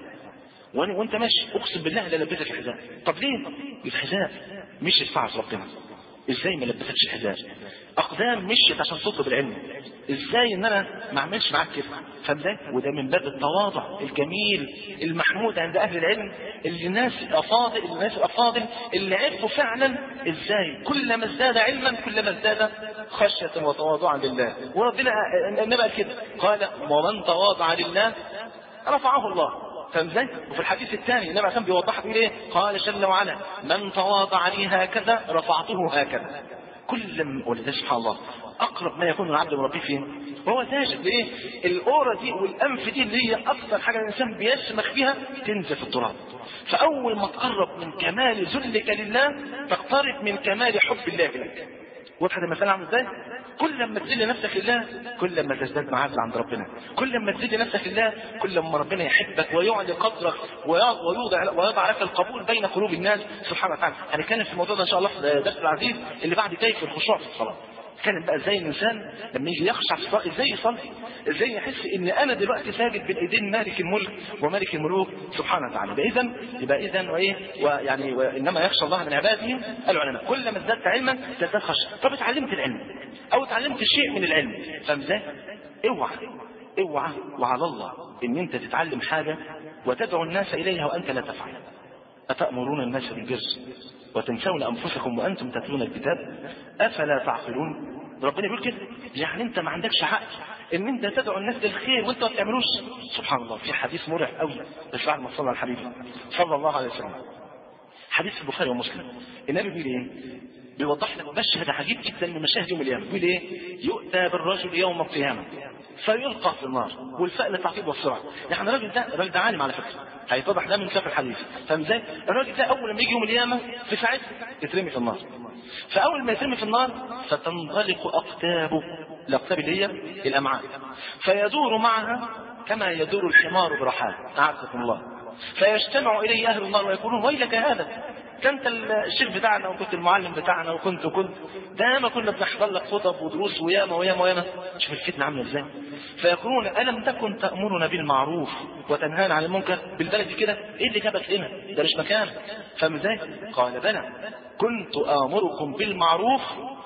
وانت ماشي، اقسم بالله لا لبسك الحذاء. طب ليه؟ الحذاء مش يدفع ربنا، ازاي ما لبستش الحذاء؟ اقدام مشيت عشان تطلب العلم، ازاي ان انا ما اعملش معاك كده؟ فاهم ازاي؟ وده من باب التواضع الجميل المحمود عند اهل العلم، اللي الناس الافاضل الناس الافاضل اللي عرفوا فعلا ازاي كلما ازداد علما كلما ازداد خشيه وتواضعا لله. وربنا النبي قال كده، قال ومن تواضع لله رفعه الله، فاهم ازاي؟ وفي الحديث الثاني النبي عشان بيوضحها بيقول ايه؟ قال جل وعلا من تواضع لي هكذا رفعته هكذا. كل ما ولذلك سبحان الله اقرب ما يكون العبد من ربه فين؟ وهو ساجد. ليه؟ الاوره دي والانف دي اللي هي اكثر حاجه الانسان بيسمخ فيها تنزل في التراب. فاول ما تقرب من كمال ذلك لله تقترب من كمال حب الله لك. واضح المثال عامل ازاي؟ كل ما تذل نفسك لله كل ما تزداد معزه عند ربنا، كل ما تذل نفسك لله كل ما ربنا يحبك ويعلي قدرك ويوضع ويضع لك القبول بين قلوب الناس سبحانه وتعالى. هنتكلم في الموضوع ده ان شاء الله في درس العزيز اللي بعد جاي في الخشوع في الصلاه. كان بقى ازاي الانسان لما يجي يخشع في الصلاه ازاي يصلي، ازاي يحس ان انا دلوقتي ساجد بين ايدين مالك الملك وملك الملوك سبحانه وتعالى. يبقى اذا يبقى اذا وايه ويعني وانما يخشى الله من عباده العلماء. كل ما ازددت علما تزداد خشيه. طب اتعلمت العلم او اتعلمت شيء من العلم، فاهم ازاي؟ اوعى اوعى وعلى الله ان انت تتعلم حاجه وتدعو الناس اليها وانت لا تفعل. اتامرون الناس بالبر وتنسون انفسكم وانتم تتلون الكتاب افلا تعقلون؟ ربنا بيقول كده، يعني انت ما عندكش حق ان انت تدعو الناس للخير وانت ما بتعملوش. سبحان الله في حديث مرعب قوي بس بعد ما صلى على الحبيب صلى الله عليه وسلم، حديث البخاري ومسلم، النبي بيقول ايه؟ بيوضح لك مشهد عجيب جدا من مشاهد يوم القيامه. بيقول ايه؟ يؤتى بالرجل يوم القيامه فيلقى في النار والفأل تعقيب والسرعه. يعني الراجل ده الراجل ده عالم على فكره، هيتضح ده من كتاب الحديث، فاهم ازاي؟ الراجل ده اول ما يجي يوم القيامه في ساعتها يترمي في النار. فاول ما يترمي في النار فتنطلق اقتابه، الاقتاب اللي هي الامعاء، فيدور معها كما يدور الحمار برحاه، اعزكم الله. فيجتمع اليه اهل النار ويقولون ويلك هذا، كنت الشيخ بتاعنا وكنت المعلم بتاعنا وكنت وكنت ده ما كنا بنحضر لك خطب ودروس وياما وياما وياما. شوف الفتنه عامله ازاي. فيقولون الم تكن تامرنا بالمعروف وتنهانا عن المنكر؟ بالبلد كده ايه اللي جابك هنا؟ ده مش مكان، فاهم ازاي؟ قال بلى كنت امركم بالمعروف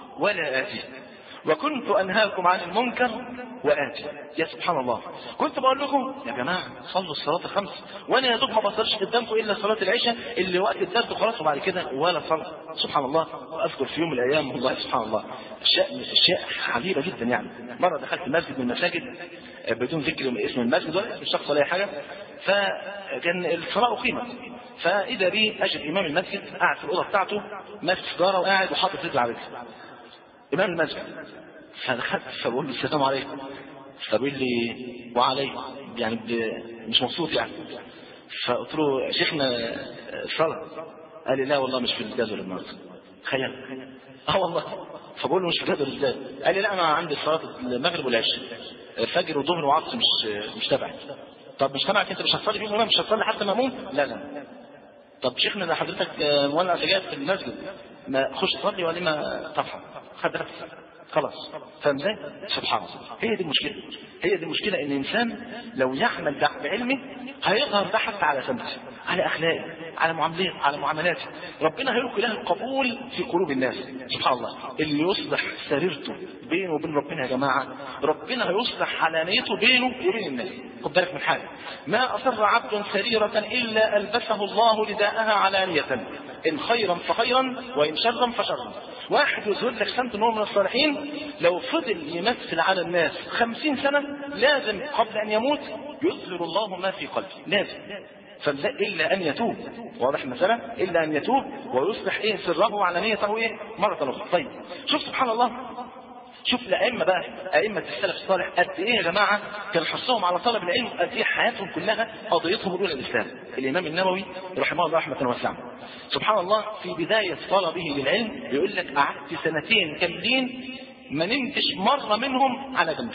ولا اتي وكنت انهاكم عن المنكر واتي. يا سبحان الله، كنت بقول لكم يا جماعه صلوا الصلاه الخمس وانا يا دوب ما بصلش قدامكم الا صلاه العشاء اللي وقت الدرس وخلاص، وبعد كده ولا صلاه. سبحان الله. واذكر في يوم من الايام والله سبحان الله اشياء اشياء عجيبه جدا. يعني مره دخلت مسجد من المساجد بدون ذكر اسم المسجد ولا اسم الشخص ولا اي حاجه، فكان الصلاه اقيمت، فاذا بي اجد امام المسجد قاعد في الاوضه بتاعته ماسك سيجاره وقاعد وحاطط رجل على رجل، امام المسجد. فدخلت فبقول له السلام عليكم، فبيقول لي وعليكم، يعني مش مبسوط يعني. فقلت له شيخنا صلاه؟ قال لي لا والله مش في الجدول النهارده. تخيل. اه والله. فبقول له مش في الجدول ازاي؟ قال لي لا انا عندي صلاه المغرب والعشاء، الفجر والظهر والعصر مش مش تبعي. طب مش تبعك انت مش هتصلي فيهم؟ مش هتصلي حتى مأموم؟ لا لا. طب شيخنا ده حضرتك مولع سجاير في المسجد، ما خش تصلي ولا ما تفهم؟ خد نفسك. خلاص. فاهم ازاي؟ سبحان الله. هي دي المشكله، هي دي المشكله، ان الانسان لو يعمل ده بعلمه هيظهر ده حتى على سمته، على اخلاقه، على معاملته، على معاملاته. ربنا هيلقي له القبول في قلوب الناس. سبحان الله. اللي يصلح سريرته بينه وبين ربنا يا جماعه، ربنا هيصلح علانيته بينه وبين الناس. خد بالك من حاجه، ما اصر عبد سريره الا البسه الله رداءها علانيه، ان خيرا فخيرا وان شرا فشرا. واحد يظهر لك سمت نور من الصالحين، لو فضل يمثل على الناس خمسين سنة لازم قبل أن يموت يظهر الله ما في قلبه، لازم. إلا أن يتوب، واضح مثلا، إلا أن يتوب ويصلح إيه سره وعلانيته إيه مرة أخرى. طيب شوف سبحان الله، شوف الأئمة بقى، أئمة السلف الصالح قد إيه يا جماعة كان حرصهم على طلب العلم، قد إيه حياتهم كلها قضيتهم الأولى الإسلام. الإمام النووي رحمه الله رحمة واسعة، سبحان الله، في بداية طلبه للعلم يقول لك قعدت سنتين كاملين ما نمتش مرة منهم على جنب.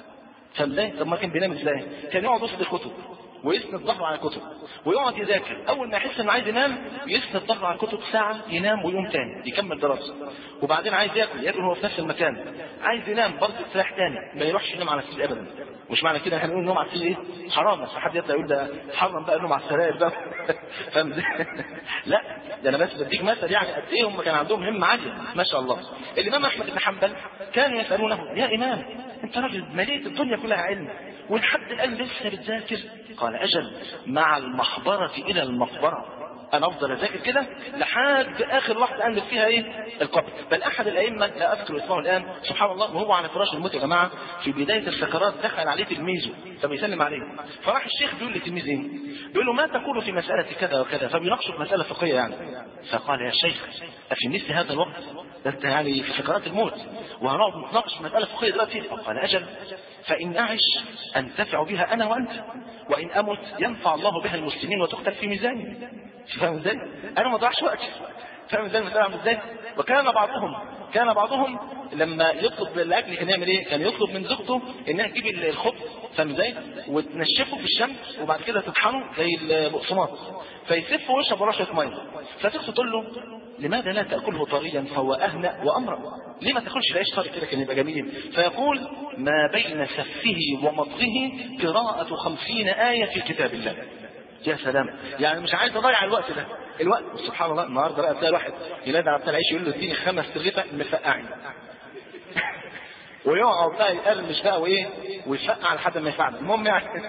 فازاي؟ طب ما كان بينام ازاي؟ كان يقعد وسط الكتب ويسند ظهره على الكتب ويقعد يذاكر. اول ما يحس انه عايز ينام يسند ظهره على الكتب ساعه، ينام ويقوم تاني يكمل دراسه. وبعدين عايز ياكل، ياكل هو في نفس المكان. عايز ينام برضه يستريح تاني، ما يروحش ينام على السرير ابدا. مش معنى كده هنقول النوم على السرير ايه؟ حرام، بس حد يطلع يقول ده حرام بقى النوم على السراير ده. فاهم ازاي؟ لا، ده انا بس بديك مثل يعني قد ايه هم كان عندهم همه عاليه ما شاء الله. الامام احمد بن حنبل كانوا يسالونه يا امام انت راجل مليت الدنيا كلها علم ولحد الان لسه بتذاكر؟ قال اجل، مع المحبره الى المقبره، انا افضل اذاكر كده لحد اخر لحظه انزل فيها ايه؟ القبر. بل احد الائمه لا اذكر اسمه الان، سبحان الله، وهو على فراش الموت يا جماعه في بدايه السكرات دخل عليه تلميذه فبيسلم عليه، فراح الشيخ بيقول لتلميذه ايه؟ بيقول له ما تقول في مساله كذا وكذا، فبيناقشه في مساله فقهيه يعني. فقال يا شيخ افي مثل هذا الوقت؟ ده انت يعني في سكرات الموت وهنقعد نتناقش في مساله فقهيه دلوقتي؟ قال اجل، فان اعش انتفع بها انا وانت، وان امت ينفع الله بها المسلمين وتكتب في ميزاني. فاهم ازاي؟ انا ما ضيعش وقتي. فاهم ازاي المساله عامله ازاي؟ وكان بعضهم كان بعضهم لما يطلب الاكل كان يعمل ايه؟ كان يطلب من زوجته انها تجيب الخبز، فاهم ازاي؟ وتنشفه في الشمس وبعد كده تطحنه زي البقسماط، فيسفه ويشرب وراه شويه ميه. فتخته تقول له لماذا لا تاكله طريا فهو اهنأ وامرأ؟ ليه ما تاكلش العيش طري كده كان يبقى جميل؟ فيقول ما بين سفه ومضغه قراءة خمسين آية في كتاب الله. يا سلام، يعني مش عايز اضيع الوقت ده. الوقت سبحان الله النهارده بقى تلاقي واحد ينادي على بتاع العيش يقول له اديني خمس ترغيفه مفقعين ويقعد بقى يقرمش بقى وايه ويفقع لحد ما يفعل. المهم يعني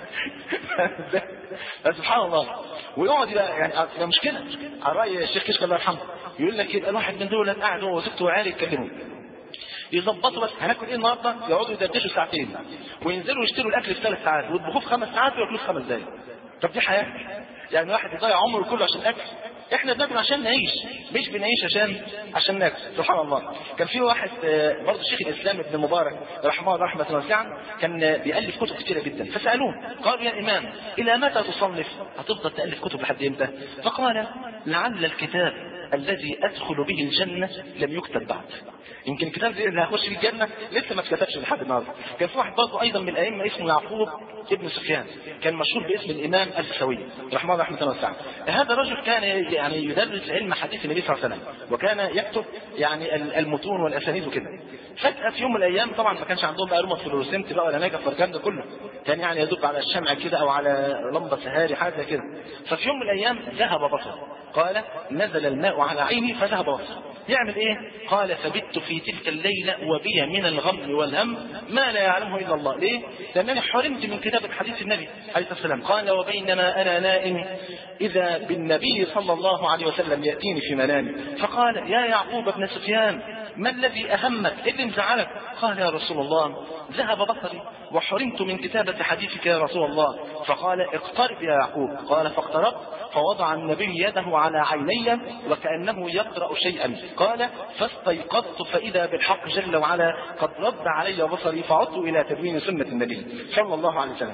سبحان الله. ويقعد بقى يعني ده مشكله. على راي الشيخ كشك الله يرحمه يقول لك يبقى الواحد من دول قاعد هو وزوجته وعياله يتكلموا يظبطوا بس هناكل ايه النهارده، يقعدوا يدردشوا ساعتين وينزلوا يشتروا الاكل في ثلاث ساعات ويطبخوه في خمس ساعات وياكلوه في خمس دقايق. طب دي حياه؟ يعني واحد يضيع عمره كله عشان الاكل؟ احنا بناكل عشان نعيش، مش بنعيش عشان عشان ناكل. سبحان الله. كان في واحد برضه شيخ الاسلام ابن مبارك رحمه الله رحمه واسعه كان بيالف كتب كثيره جدا، فسالوه قالوا يا امام الى متى تصنف؟ هتفضل تالف كتب لحد امتى؟ فقال لعل الكتاب الذي ادخل به الجنه لم يكتب بعد. يمكن الكتاب اللي هخش في الجنه لسه ما اتكتبش لحد النهارده. كان في واحد برضه ايضا من الائمه اسمه يعقوب ابن سفيان، كان مشهور باسم الامام الفسوي رحمه الله رحمه واسعه. هذا الرجل كان يعني يدرس علم حديث النبي صلى الله عليه وسلم وكان يكتب يعني المتون والاسانيد وكده. فجاه في يوم من الايام طبعا ما كانش عندهم بقى رمى فلوروسنت بقى ولا نجف والكلام ده كله، كان يعني يدب على الشمع كده او على لمبه سهاري حاجه كده. ففي يوم من الايام ذهب بصره، قال نزل الماء على عيني فذهب بصره. يعمل ايه؟ قال فبت في تلك الليله وبي من الغم والهم ما لا يعلمه الا الله. ليه؟ لانني حرمت من كتابه حديث النبي عليه الصلاه والسلام. قال وبينما انا نائم اذا بالنبي صلى الله عليه وسلم ياتيني في منامي فقال يا يعقوب بن سفيان ما الذي اهمك؟ ايه اللي مزعلك؟ قال يا رسول الله ذهب بصري وحرمت من كتابه حديثك يا رسول الله. فقال اقترب يا يعقوب. قال فاقتربت فوضع النبي يده على عيني وكأنه يقرأ شيئا. قال فاستيقظت فإذا بالحق جل وعلا قد رد علي بصري فعدت إلى تدوين سنة النبي صلى الله عليه وسلم.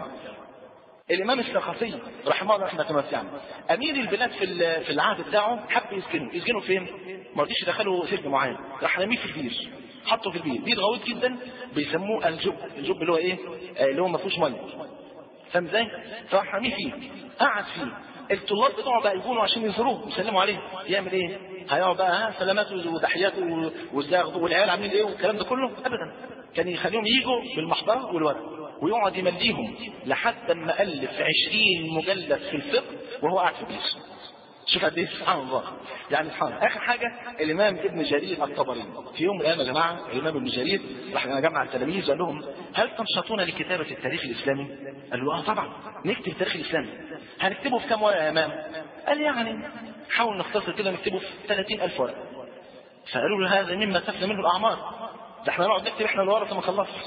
الإمام السخطي رحمه الله رحمه واسعه أمير البلاد في في العهد بتاعه حب يسكنه. يسكنه فين؟ ما رضيش يدخله سجن معين، راح رميه في البير، حطه في البير. بير غويط جدا بيسموه الجب. الجب اللي هو ايه؟ اللي هو ما فيهوش ميه. فاهم ازاي؟ فراح رميه فيه، قعد فيه، الطلاب بتوعه بقى يجونوا عشان يزوروه يسلموا عليه، يعمل ايه؟ هيقعد بقى ها سلامات وتحيات وازاي والعيال عاملين ايه والكلام ده كله؟ ابدا، كان يخليهم يجوا بالمحضره والورق ويقعد يمليهم لحد ما الف عشرين مجلد في الفقه وهو قاعد في الجيش. شوف قد ايه سبحان الله. يعني سبحان الله. اخر حاجه الامام ابن جرير الطبري في يوم من الايام يا جماعه الامام ابن جرير راح جمع التلاميذ وقال لهم هل تنشطون لكتابه التاريخ الاسلامي؟ قالوا اه طبعا نكتب التاريخ الاسلامي. هنكتبه في كام ورقه يا امام؟ قال يعني حاول نختصر كده نكتبه في ثلاثين ألف ورقه. فقالوا له هذا مما تفنى منه الاعمار، ده احنا نقعد نكتب احنا الورقه ما خلصش.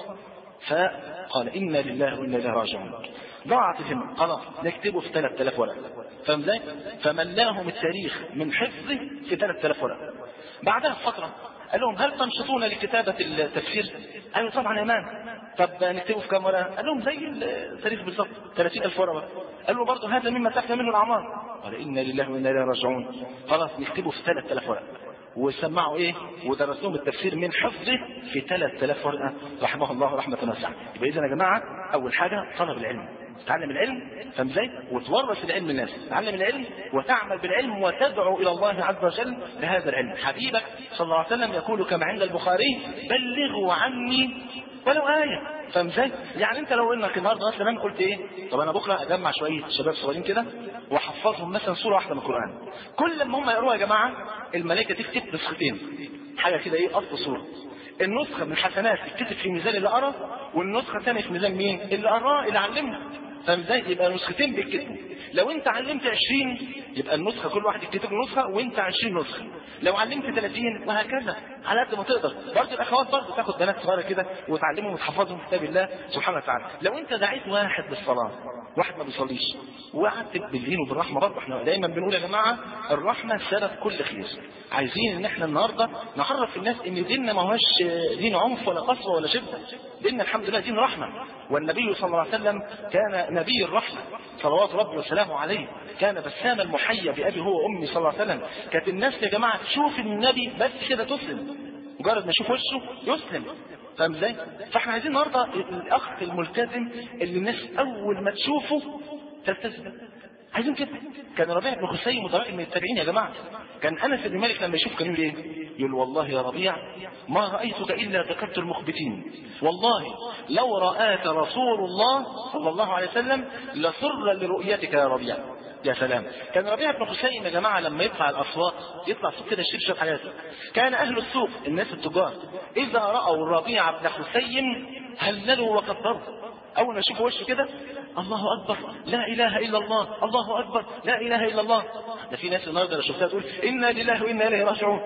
فقال انا لله وانا اليه راجعون. ضاعت الهمه، خلاص نكتبه في ثلاثة آلاف ورقه. فاهم ازاي؟ فملاهم التاريخ من حفظه في ثلاثة آلاف ورقه. بعدها بفتره قال لهم هل تنشطون لكتابه التفسير؟ قالوا طبعا يا مان. طب نكتبه في كام ورقه؟ قال لهم زي التاريخ بالظبط ثلاثين ألف ورقه. قال له برضه هذا مما تفنى منه الاعمار. قال انا لله وانا اليه راجعون. خلاص نكتبه في ثلاثة آلاف ورقه. وسمعوا ايه ودرس لهم التفسير من حفظه في ثلاثة آلاف ورقه رحمه الله رحمه واسعه. يبقى اذا يا جماعه اول حاجه طلب العلم، تعلم العلم، فاهم ازاي؟ وتورث العلم للناس، تعلم العلم وتعمل بالعلم وتدعو الى الله عز وجل بهذا العلم. حبيبك صلى الله عليه وسلم يقول كما عند البخاري بلغوا عني ولو آية. فاهم ازاي؟ يعني انت لو انك النهارده مثلا قلت ايه؟ طب انا بكره اجمع شويه شباب صغيرين كده واحفظهم مثلا سوره واحده من القران. كل ما هم يقروها يا جماعه الملائكه تكتب نسختين. حاجه كده ايه اصل صوره. النسخه من الحسنات تكتب في ميزان اللي قرا، والنسخه الثانيه في ميزان مين؟ اللي قراه اللي علمه. فاهم ازاي؟ يبقى نسختين بيتكتبوا. لو انت علمت عشرين يبقى النسخه كل واحد يكتب له نسخه وانت عشرين نسخه. لو علمت ثلاثين وهكذا على قد ما تقدر. برضه الاخوات برضه تاخد بنات صغيره كده وتعلمهم وتحفظهم كتاب الله سبحانه وتعالى. لو انت دعيت واحد بالصلاه، واحد ما بيصليش، وقعدت بالدين وبالرحمه، برضه احنا دايما بنقول يا جماعه الرحمه سبب كل خير. عايزين ان احنا النهارده نعرف الناس ان ديننا ما هوش دين عنف ولا قسوه ولا شده. ديننا الحمد لله دين رحمه. والنبي صلى الله عليه وسلم كان نبي الرحمه صلوات ربي وسلامه عليه، كان بساما محيا بابي هو وامي صلى الله عليه وسلم. كانت الناس يا جماعه تشوف النبي بس كده تسلم، مجرد ما يشوف وشه يسلم. فاهم ازاي؟ فاحنا عايزين النهارده الاخ الملتزم اللي الناس اول ما تشوفه تلتزم. عايزين كده. كان ربيع بن خثيم متراكم من التابعين يا جماعه. كان انس بن مالك لما يشوف كان يقول ايه؟ يقول والله يا ربيع ما رايتك الا ذكرت المخبتين، والله لو راك رسول الله صلى الله عليه وسلم لسر لرؤيتك يا ربيع. يا سلام. كان ربيع بن خثيم يا جماعه لما يطلع الاسواق يطلع سوق كده يشتري شويه حاجات. كان اهل السوق الناس التجار اذا راوا ربيع بن خثيم هللوا وكبروا. اول ما يشوفوا وشه كده الله اكبر لا اله الا الله، الله اكبر لا اله الا الله. ده في ناس النهارده لو شفتها تقول انا لله وانا اليه راجعون.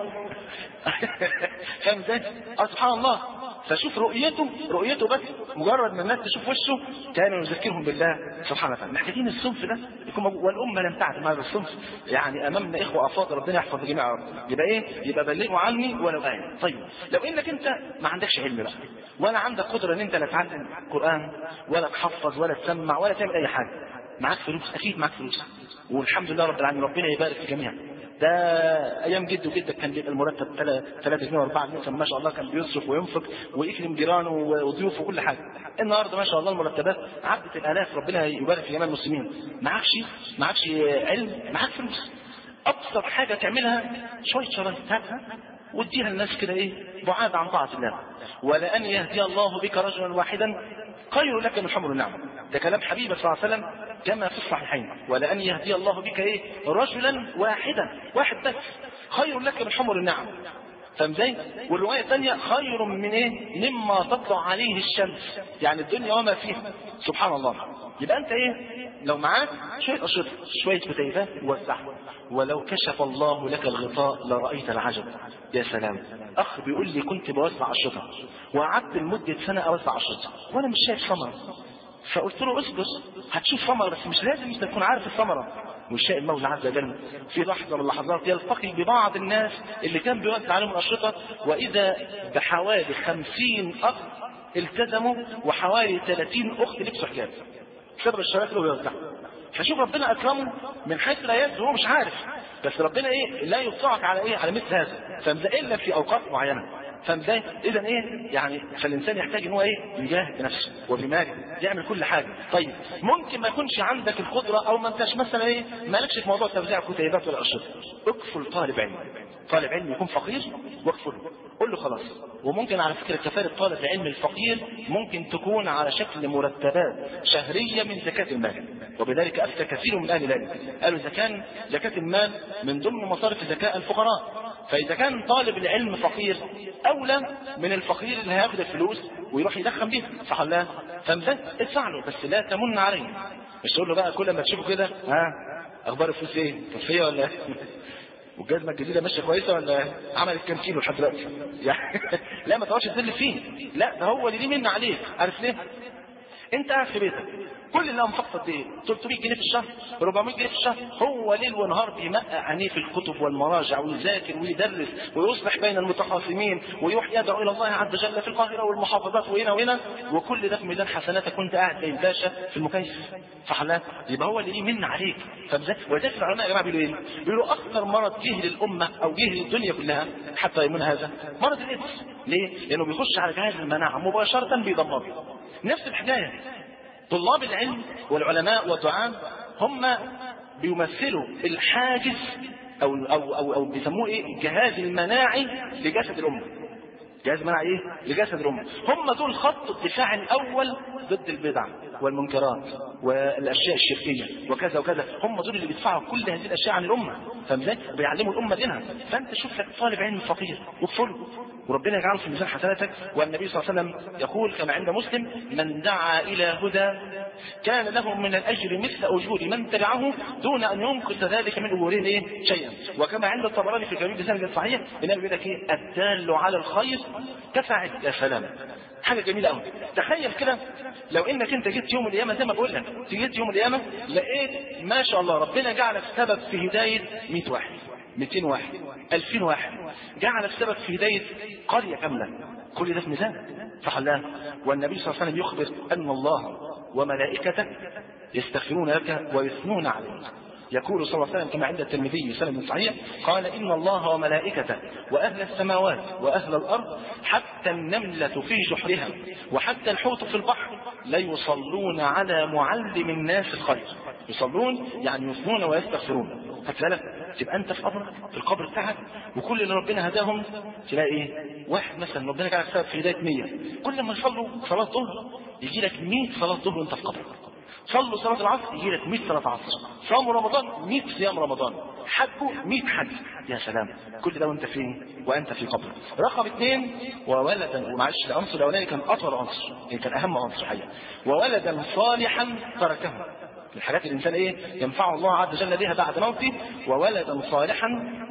فاهم ازاي؟ اه سبحان الله. فشوف رؤيته رؤيته بس مجرد ما الناس تشوف وشه كانوا يذكرهم بالله سبحانه وتعالى. محتاجين الصنف ده يكون موجود، والامه لم تعلم هذا الصنف. يعني امامنا اخوه افاضل ربنا يحفظ الجميع. يبقى ايه؟ يبقى بلغوا عني ولو آية. طيب لو انك انت ما عندكش علم بقى ولا عندك قدره ان انت لا تتعلم قران ولا تحفظ ولا تسمع ولا تعمل اي حاجه، معاك فلوس؟ اكيد معاك فلوس والحمد لله رب العالمين، ربنا يبارك في الجميع. ده ايام جد وجدك كان بيبقى المرتب ثلاثة جنيه وأربعة جنيه، ما شاء الله كان بيصرف وينفق ويكرم جيرانه وضيوفه وكل حاجه. النهارده ما شاء الله المرتبات عدت الالاف، ربنا يبارك في جميع المسلمين. معكش معكش علم، معاك فلوس. ابسط حاجه تعملها شويه شرايط هاتها واديها للناس كده ايه بعاد عن طاعه الله. ولان يهدي الله بك رجلا واحدا خير لك من حمر النعم. ده كلام حبيبه صلى الله عليه وسلم كما في الصحيحين. ولأن يهدي الله بك ايه رجلا واحدا، واحد بس خير لك من حمر النعم. فاهم ازاي؟ والروايه الثانيه خير من ايه؟ مما تطلع عليه الشمس، يعني الدنيا وما فيها. سبحان الله. يبقى انت ايه؟ لو معاك شويه اشرطه شويه كتيبات وزعها، ولو كشف الله لك الغطاء لرايت العجب. يا سلام. اخ بيقول لي كنت بوزع اشرطه وقعدت لمده سنه اوزع اشرطه وانا مش شايف ثمره. فقلت له اصبر هتشوف ثمره، بس مش لازم انت تكون عارف الثمره. وشاء المولى عز وجل في لحظه من اللحظات يلتقي ببعض الناس اللي كان بيوزع عليهم الاشرطه، واذا بحوالي خمسين اخ التزموا وحوالي ثلاثين اخت لبسوا حجاب بسبب الشرايط اللي هو بيوزعها. فشوف ربنا اكرمه من حيث لا يبدو، هو مش عارف، بس ربنا ايه لا يطلعك على ايه على مثل هذا. فاذا الا في اوقات معينه فازاي؟ اذا ايه يعني فالانسان يحتاج ان هو ايه يجاهد بنفسه وبماله يعمل كل حاجه. طيب ممكن ما يكونش عندك القدره او ما انتش مثلا ايه مالكش في موضوع توزيع الكتيبات ولا الاشرطه، اكفل طالب علم، طالب علم يكون فقير واكفله، قول له خلاص. وممكن على فكره كفاله طالب العلم الفقير ممكن تكون على شكل مرتبات شهريه من زكاه المال، وبذلك افتى كثير من اهل العلم قالوا اذا كان زكاه المال من ضمن مصارف زكاه الفقراء، فاذا كان طالب العلم فقير اولى من الفقير اللي هياخد الفلوس ويروح يدخن بيها، صح ولا لا؟ فانت ادفع له بس لا تمن عليه، مش تقول له بقى كل ما تشوفه كده ها اخبار الفلوس ايه؟ كفيه ولا والجزمه الجديده ماشيه كويسه ولا عملت كام كيلو لحد دلوقتي؟ يعني لا ما تقعدش تذل فيه، لا ده هو اللي ليه من عليك، عارف ليه؟ انت قاعد في بيتك كل اللي انفقت قد ايه؟ ثلاثمية جنيه في الشهر، أربعمية جنيه في الشهر، هو ليل ونهار بيمقع عينيه في الكتب والمراجع ويذاكر ويدرس ويصلح بين المتخاصمين ويروح يدعو الى الله عز وجل في القاهره والمحافظات وهنا وهنا، وكل ده في ميدان حسناتك وانت قاعد زي الباشا في المكيف، صح ولا لا؟ يبقى هو اللي ليه من عليك. ولذلك العلماء يا جماعه بيقولوا ايه؟ بيقولوا اكثر مرض جهل الامه او جهل الدنيا كلها حتى يمون هذا مرض الايدز. ليه؟ لانه بيخش على جهاز المناعه مباشره بيدمره. نفس الحكايه طلاب العلم والعلماء والدعاة هم بيمثلوا الحاجز او او او, أو بيسموه ايه الجهاز المناعي لجسد الامه. جهاز مناعي ايه لجسد الامه، هم دول خط الدفاع الاول ضد البدع والمنكرات والاشياء الشركيه وكذا وكذا، هم دول اللي بيدفعوا كل هذه الاشياء عن الامه، فاهم ازاي؟ بيعلموا الامه دينها. فانت شوف لك طالب علم فقير واكفله وربنا يجعله في ميزان حسناتك. والنبي صلى الله عليه وسلم يقول كما عند مسلم من دعا الى هدى كان له من الاجر مثل اجور من تبعه دون ان ينقص ذلك من اجورهم ايه شيئا. وكما عند الطبراني في كبير بسند صحيح النبي بيقول لك ايه الدال على الخير كفاعل. يا سلام حاجه جميله قوي. تخيل كده لو انك انت جيت يوم القيامه زي ما بقول لك جيت يوم القيامه لقيت ما شاء الله ربنا جعلك سبب في هدايه مئة واحد مئتين واحد ألفين واحد، جعلك سبب في هدايه قريه كامله، كل ده في ميزان، صح ولا لا؟ والنبي صلى الله عليه وسلم يخبر ان الله وملائكته يستغفرون لك ويثنون عليك. يقول صلى الله عليه وسلم كما عند الترمذي بسند صحيح قال إن الله وملائكته وأهل السماوات وأهل الأرض حتى النملة في جحرها وحتى الحوت في البحر لا يصلون على معلم الناس الخير. يصلون يعني يثنون ويستغفرون. فتلاقي تبقى أنت في قبرك في القبر بتاعك وكل اللي ربنا هداهم تلاقي إيه واحد مثلا ربنا جعلك سبب في هداية مية، كل ما يصلوا صلاة ظهر يجي لك مية صلاة ظهر وأنت في قبرك. صلوا صلاة العصر يجي لك مئة صلاة عصر، صاموا رمضان مئة صيام رمضان، حجوا مئة حج. يا سلام كل ده وانت فين؟ وانت في قبر. رقم اثنين وولدا، ومعلش العنصر الاولاني كان اطول عنصر يعني كان اهم عنصر حقيقة، وولدا صالحا تركه. الحاجات الانسان ايه ينفعه الله عز وجل بها بعد موته، وولدا صالحا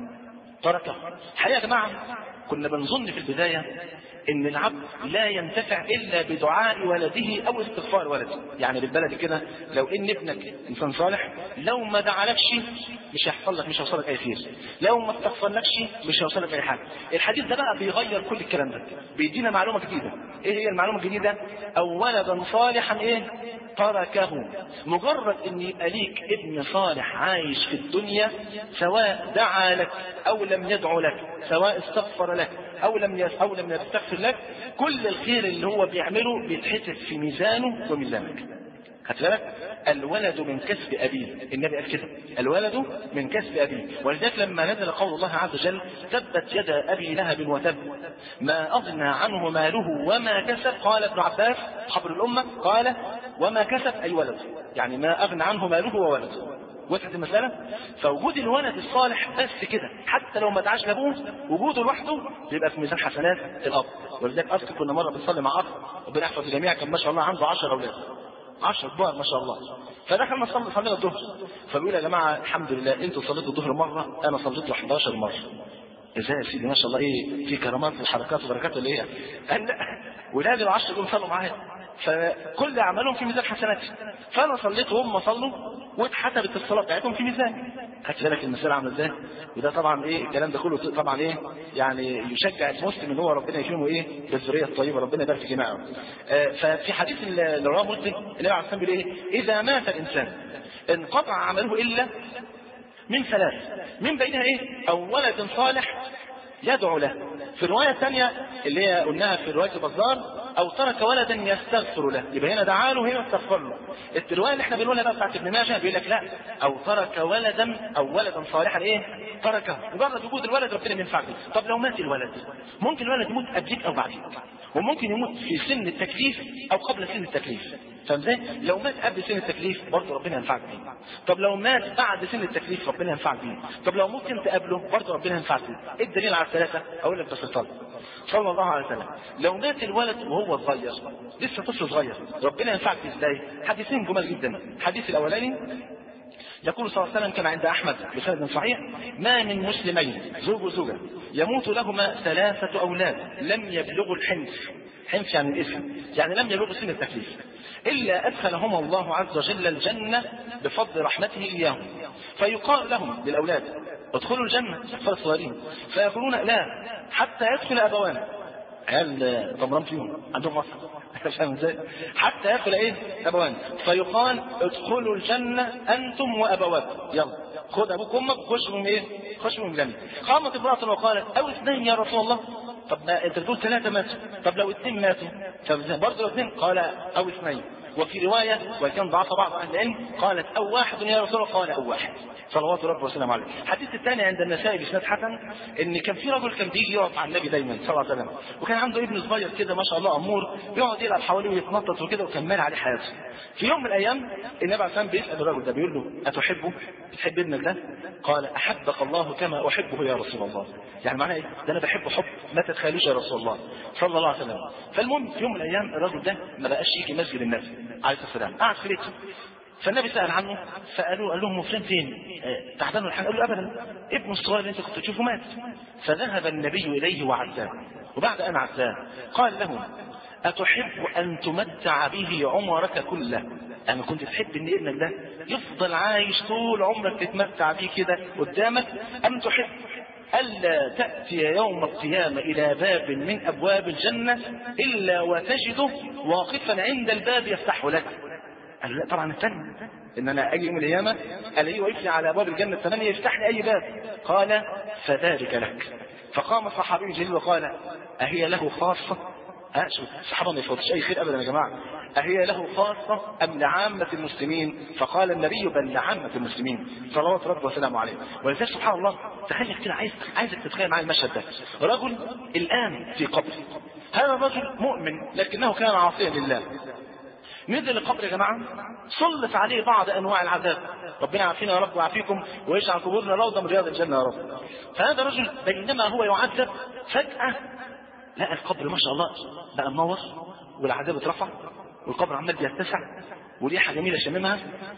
تركه. الحقيقة يا جماعة كنا بنظن في البداية ان العبد لا ينتفع الا بدعاء ولده او استغفار ولده. يعني بالبلد كده لو ان ابنك انسان صالح لو ما دعالكش مش هيحصل لك مش هيوصل لك اي خير، لو ما استغفرلكش مش هيوصل لك اي حاجه. الحديث ده بقى بيغير كل الكلام ده، بيدينا معلومه جديده. ايه هي المعلومه الجديده؟ او ولدا صالحا ايه تركه. مجرد ان يبقى ليك ابن صالح عايش في الدنيا سواء دعا لك او لم يدعو لك، سواء استغفر لك او لم او لم يستغفر لك، كل الخير اللي هو بيعمله بيتحسب في ميزانه وميزانك. خدت بالك؟ الولد من كسب ابيه، النبي قال كده الولد من كسب ابيه. ولذلك لما نزل قول الله عز وجل تبت يدا ابي لهب وتب ما اغنى عنه ماله وما كسب، قال ابن عباس حبر الامه قال وما كسب اي ولد، يعني ما اغنى عنه ماله وولده. وصلت المسألة؟ فوجود الولد الصالح بس كده حتى لو ما دعاش لابوه وجوده لوحده يبقى في ميزان حسنات الاب. ولذلك اذكر كنا مره بنصلي مع اخ ربنا يحفظ الجميع كان ما شاء الله عنده عشرة اولاد عشرة كبار ما شاء الله. فدخلنا نصلي صلينا الظهر فبيقول يا جماعه الحمد لله انتوا صليتوا الظهر مره انا صليت له حداشر مره. ازاي يا سيدي ما شاء الله ايه في كرامات وحركات وبركات ولا ايه؟ قال لا ولاد العشر دول صلوا معايا فكل اعمالهم في ميزان حسناتي، فانا صليت وهم صلوا واتحسبت الصلاه بتاعتهم في ميزان. خدت بالك المساله عامله ازاي؟ وده طبعا ايه الكلام ده كله طبعا ايه يعني يشجع المسلم ان هو ربنا يكرمه ايه بالذريه الطيبه ربنا يبارك في جماعه. آه ففي حديث اللي رواه مسلم النبي عليه الصلاه والسلام بيقول ايه؟ اذا مات الانسان انقطع عمله الا من ثلاث من بينها ايه؟ او ولد صالح يدعو له في الروايه الثانيه اللي هي قلناها في روايه البزار او ترك ولدا يستغفر له، يبقى هنا دعا له هنا استغفر له. الروايه اللي احنا بنقولها بقى بتاعت ابن ماجه بيقول لك لا، او ترك ولدا او ولدا صالحا ايه تركه، مجرد وجود الولد ربنا بينفع بيه. طب لو مات الولد ممكن الولد يموت قبلك او بعدك، وممكن يموت في سن التكليف او قبل سن التكليف، فاهم ازاي؟ لو مات قبل سن التكليف برضه ربنا ينفعك بيه. طب لو مات بعد سن التكليف ربنا ينفعك بيه. طب لو ممكن تقابله برضه ربنا ينفعك بيه. ايه الدليل على الثلاثه؟ اقول لك بس الطلب صلى الله عليه وسلم لو مات الولد وهو صغير لسه طفل صغير ربنا ينفعك ازاي؟ حديثين جمال جدا. الحديث الاولاني يقول صلى الله عليه وسلم كما عند احمد بسند صحيح: ما من مسلمين زوج وزوجه يموت لهما ثلاثه اولاد لم يبلغوا الحنف، حنف يعني الاسم، يعني لم يبلغوا سن التكليف، الا ادخلهما الله عز وجل الجنه بفضل رحمته اياهم. فيقال لهم للاولاد: ادخلوا الجنه اطفال الصغيرين، فيقولون: لا حتى يدخل ابوان، عيال طمران فيهم عندهم مصر فاهم ازاي؟ حتى يدخل ايه؟ ابوان. فيقال: ادخلوا الجنه انتم وابواكم، يلا خد ابوك وامك وخشوا من ايه؟ خشوا من الجنه. قامت امراه وقالت: او اثنين يا رسول الله. طب ما انت بتقول ثلاثه ماتوا، طب لو اثنين ماتوا برضه لو اثنين؟ قال: او اثنين. وفي روايه وكان ضعف بعض اهل العلم قالت: او واحد يا رسول الله. قال: او واحد صلوات ربي وسلامه عليه. الحديث الثاني عند النسائي باسناد حسن ان كان في رجل كان بيجي يقف مع النبي دايما صلى الله عليه وسلم، وكان عنده ابن صغير كده ما شاء الله امور يقعد يلعب حواليه ويتنطط وكده، وكان مال عليه حياته. في يوم من الايام النبي عليه السلام بيسال الرجل ده بيقول له: اتحبه؟ تحب ابنك ده؟ قال: احبك الله كما احبه يا رسول الله. يعني معناه ايه؟ ده انا بحبه حب ما تتخيلوش يا رسول الله صلى الله عليه وسلم. فالمهم في يوم من الايام الرجل ده ما بقاش يجي مسجد النبي عليه الصلاه والسلام، قعد في بيته. فالنبي سأل عنه فقالوا قال لهم: فلان فين؟ اه تعبان ولا حاجه؟ قالوا: ابدا، ابنه الصغير اللي انت كنت تشوفه مات. فذهب النبي اليه وعزاه، وبعد ان عزاه قال له: اتحب ان تمتع به عمرك كله؟ انا كنت تحب ان ابنك ده يفضل عايش طول عمرك تتمتع بيه كده قدامك، ام تحب ألا تأتي يوم القيامة إلى باب من أبواب الجنة إلا وتجده واقفا عند الباب يفتحه لك؟ قال لا طبعا الثاني، ان انا اجي يوم القيامه الاقيه واقف لي على ابواب الجنه الثمانيه يفتح لي اي باب. قال: فذلك لك. فقام الصحابي الجليل وقال: اهي له خاصه؟ ها شوف الصحابه ما يفوتش اي خير ابدا يا جماعه. اهي له خاصه ام لعامه المسلمين؟ فقال النبي: بل لعامه المسلمين صلوات ربي وسلامه عليه. ولذلك سبحان الله تخيل كده، عايز عايزك تتخيل معايا المشهد ده. رجل الان في قبر، هذا الرجل مؤمن لكنه كان عاصيا لله، نزل القبر يا جماعه سلط عليه بعض انواع العذاب، ربنا يعافينا يا رب ويعافيكم ويجعل قبورنا روضه من رياض الجنه يا رب. فهذا الرجل بينما هو يعذب فجاه لقى القبر ما شاء الله بقى منور، والعذاب اترفع، والقبر عمال بيتسع، وريحه جميله شممها،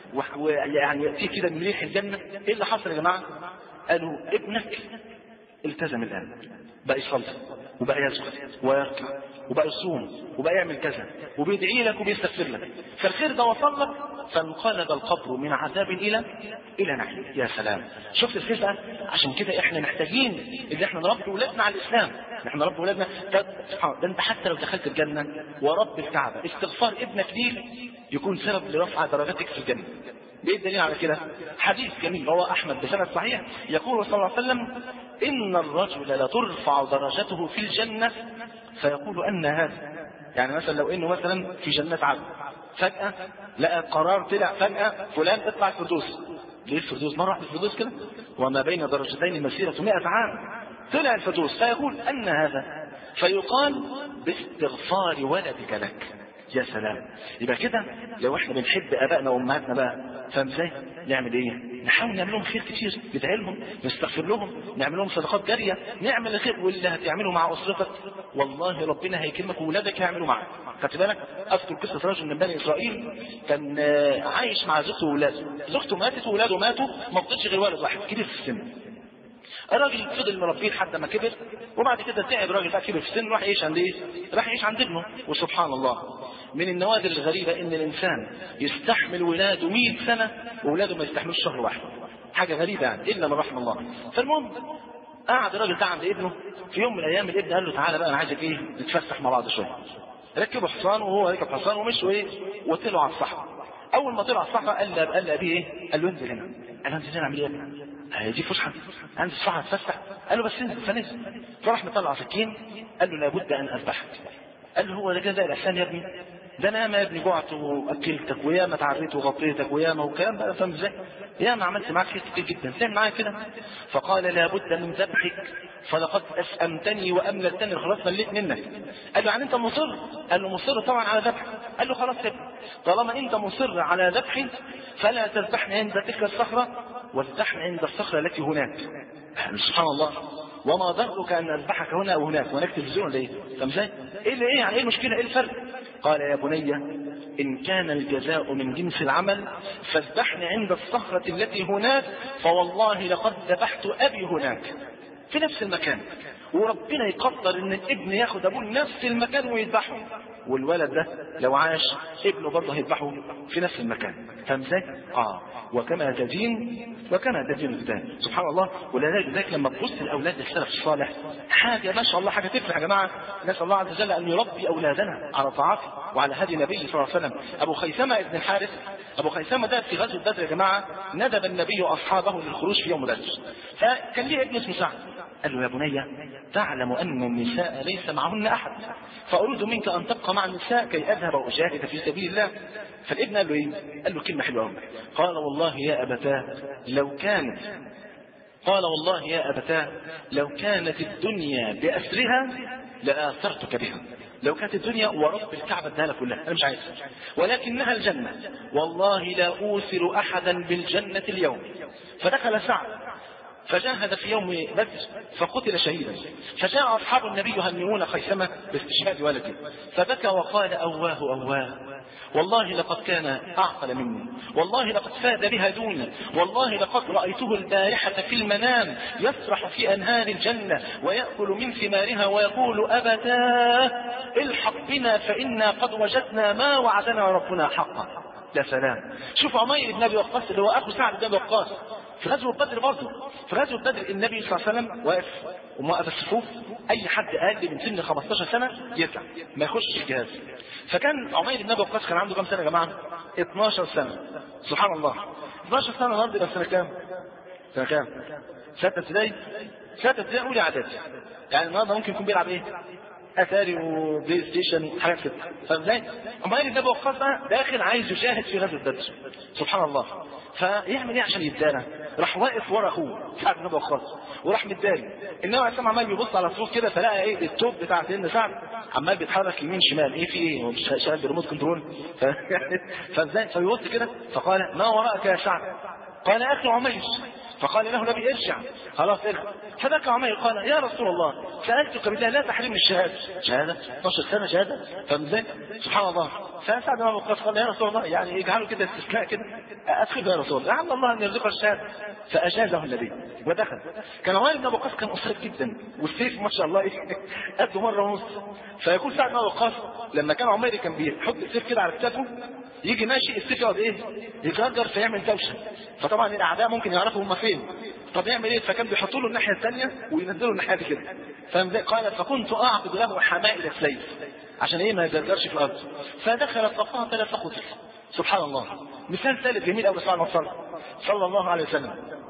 ويعني ياتيه كده من ريح الجنه. ايه اللي حصل يا جماعه؟ قالوا: ابنك التزم الان، بقى يصلي وبقى يسجد ويركع وبقى يصوم وبقى يعمل كذا وبيدعي لك وبيستغفر لك، فالخير ده وصل لك. فانقلب القبر من عذاب الى الى نعيم. يا سلام، شفت الخير ده؟ عشان كده احنا محتاجين ان احنا نربي ولادنا على الاسلام، احنا نربي ولادنا. ده انت حتى لو دخلت الجنه ورب الكعبه استغفار ابنك ليك يكون سبب لرفع درجاتك في الجنه. ايه الدليل على كده؟ حديث جميل رواه احمد بسند صحيح يقول صلى الله عليه وسلم: ان الرجل لترفع درجته في الجنه فيقول: ان هذا، يعني مثلا لو انه مثلا في جنة عدن فجأة لقى قرار طلع فجأة فلان اطلع الفردوس. ليه الفردوس؟ مرة واحدة الفردوس كده، وما بين درجتين مسيرة مئة عام، طلع الفردوس. فيقول: ان هذا؟ فيقال: باستغفار ولدك لك. يا سلام. يبقى كده لو احنا بنحب ابائنا وامهاتنا بقى، فاهم ازاي؟ نعمل ايه؟ نحاول نعمل لهم خير كتير، ندعي لهم، نستغفر لهم، نعمل لهم صدقات جاريه، نعمل الخير. واللي هتعمله مع اسرتك والله ربنا هيكرمك وولادك هيعملوا معك. خدت بالك؟ اذكر قصه رجل من بني اسرائيل كان عايش مع زوجته وولاده، زوجته ماتت وولاده ماتوا، ما فضلش غير ولد واحد كبير في السن. الراجل فضل مربيه لحد ما كبر، وبعد كده تعب الراجل بقى كبر في السن، راح يعيش عند ايه؟ راح يعيش عند ابنه. وسبحان الله من النوادر الغريبه ان الانسان يستحمل ولاده مئة سنه وولاده ما يستحملوش شهر واحد. حاجه غريبه يعني الا من رحم الله. فالمهم قعد الراجل ده عند ابنه. في يوم من الايام الابن قال له: تعالى بقى انا عايزك ايه؟ نتفسح مع بعض شويه. ركبوا حصان وهو ركب حصان ومشوا ايه؟ وطلعوا على الصحراء. اول ما طلعوا على الصحراء قال له قال له ايه؟ قال له: انزل هنا. قال له: انزل هنا اعمل ايه؟ هي دي فسحه؟ عندي الصحه تفسح؟ قال له بس انزل، فنزل. فراح مطلع سكين، قال له لابد ان اذبحك. قال له هو ده جزاء الاحسان يا ابني؟ ده انا ياما يا ابني جعت واكلتك وياما تعريت وغطيتك وياما وكلام بقى، فاهم ازاي؟ ياما عملت معاك خير كتير جدا، تعمل معايا كده؟ فقال لابد من ذبحك فلقد اسأمتني واملتني، خلاص مليت منك. قال له يعني انت مصر؟ قال له مصر طبعا على ذبحك. قال له خلاص يا ابني طالما انت مصر على ذبحي فلا تذبحني عند تلك الصخره واذبحني عند الصخره التي هناك. سبحان الله، وما ضرك ان اذبحك هنا او هناك، وهناك تلفزيون ولا ايه؟ فاهم ازاي؟ ايه اللي ايه يعني ايه المشكله؟ ايه الفرق؟ قال يا بني ان كان الجزاء من جنس العمل فاذبحني عند الصخره التي هناك، فوالله لقد ذبحت ابي هناك في نفس المكان، وربنا يقدر ان الابن ياخد ابوه لنفس المكان ويذبحه، والولد ده لو عاش ابنه برضه هيذبحه في نفس المكان. فاهم ازاي؟ اه وكما تدين وكما تدين الدين. سبحان الله. ولذلك لما تبص لاولاد السلف الصالح حاجه ما شاء الله، حاجه تفرح يا جماعه. نسال الله عز وجل ان يربي اولادنا على طاعته وعلى هدي النبي صلى الله عليه وسلم. ابو خيثمه ابن الحارث، ابو خيثمه ده في غزوه بدر يا جماعه ندب النبي اصحابه للخروج في يوم بدر، فكان ليه ابن اسمه سعد. قال له يا بني تعلم ان النساء ليس معهن احد، فاريد منك ان تبقى مع النساء كي اذهب واجاهد في سبيل الله. فالابن قال له ايه؟ قال له كلمه حلوه قوي. قال والله يا ابتاه لو كانت قال والله يا ابتاه لو كانت الدنيا باسرها لاثرتك بها. لو كانت الدنيا ورب الكعبه ادها لك كلها انا مش عايز، ولكنها الجنه، والله لا اوثر احدا بالجنه اليوم. فدخل سعد فجاهد في يوم بدر فقتل شهيدا، فجاء اصحاب النبي يهنئون خيثمه باستشهاد ولده، فبكى وقال اواه اواه، والله لقد كان اعقل مني، والله لقد فاد بها دوني، والله لقد رايته البارحه في المنام يسرح في انهار الجنه وياكل من ثمارها ويقول ابتاه الحق بنا فانا قد وجدنا ما وعدنا ربنا حقا. يا سلام. شوف عمير بن ابي وقاص اللي هو اخو سعد بن ابي وقاص في غزوه بدر برضه. في غزوه بدر النبي صلى الله عليه وسلم واقف وموقف الصفوف، اي حد اقل من سن خمستاشر سنه يطلع ما يخشش الجهاز. فكان عمير بن ابي وقاص كان عنده كام سنه يا جماعه؟ اتناشر سنه. سبحان الله. اتناشر سنه النهارده يبقى سنه كام؟ سنه كام؟ سته ابتدائي؟ سته ابتدائي اولى اعدادي. يعني النهارده ممكن يكون بيلعب ايه؟ اتاري وبلاي ستيشن وحاجات كده. فاهم ازاي؟ عمير بن ابي وقاص داخل عايز يشاهد في غزوه بدر. سبحان الله. فيعمل ايه عشان يتدارى؟ راح واقف ورا اخوه سعد بن ابي وقاص وراح متداري. النبي عليه الصلاه عمال بيبص على الصوت كده فلقى ايه؟ التوب بتاع سيدنا سعد عمال بيتحرك يمين شمال. ايه في ايه؟ هو مش شغال بريموت كنترول؟ فازاي؟ فبيبص كده فقال ما وراءك يا سعد؟ قال اخي عمير. فقال له النبي ارجع، خلاص ارجع. فبكى عمير قال يا رسول الله سالتك بالله لا تحرمني الشهاده. شهاده؟ اتناشر سنه شهاده؟ فاهم ازاي؟ سبحان الله. فسعد بن ابي وقاص قال يا رسول الله يعني اجعلوا كده استثناء كده، ادخل يا رسول الله لعل الله ان يرزقه الشهاده. فاجازه النبي ودخل. كان عمير بن ابي وقاص كان قصير جدا والسيف ما شاء الله ايه قده مره ونص. فيقول سعد بن ابي وقاص لما كان عمير كان بيحط السيف كده على كتافه يجي ماشي السيف يقعد ايه؟ يجرجر فيعمل دوشه. فطبعا الاعداء ممكن يعرفوا هم فين. طب يعمل ايه؟ فكان بيحطوا له الناحيه الثانيه وينزلوا الناحيه دي كده. فاهم ازاي؟ قال فكنت اعقد له حمائل السيف عشان ايه؟ ما يجرجرش في الارض. فدخل فقاتل فقتل. سبحان الله. مثال ثالث جميل قوي صلى صلى الله عليه وسلم.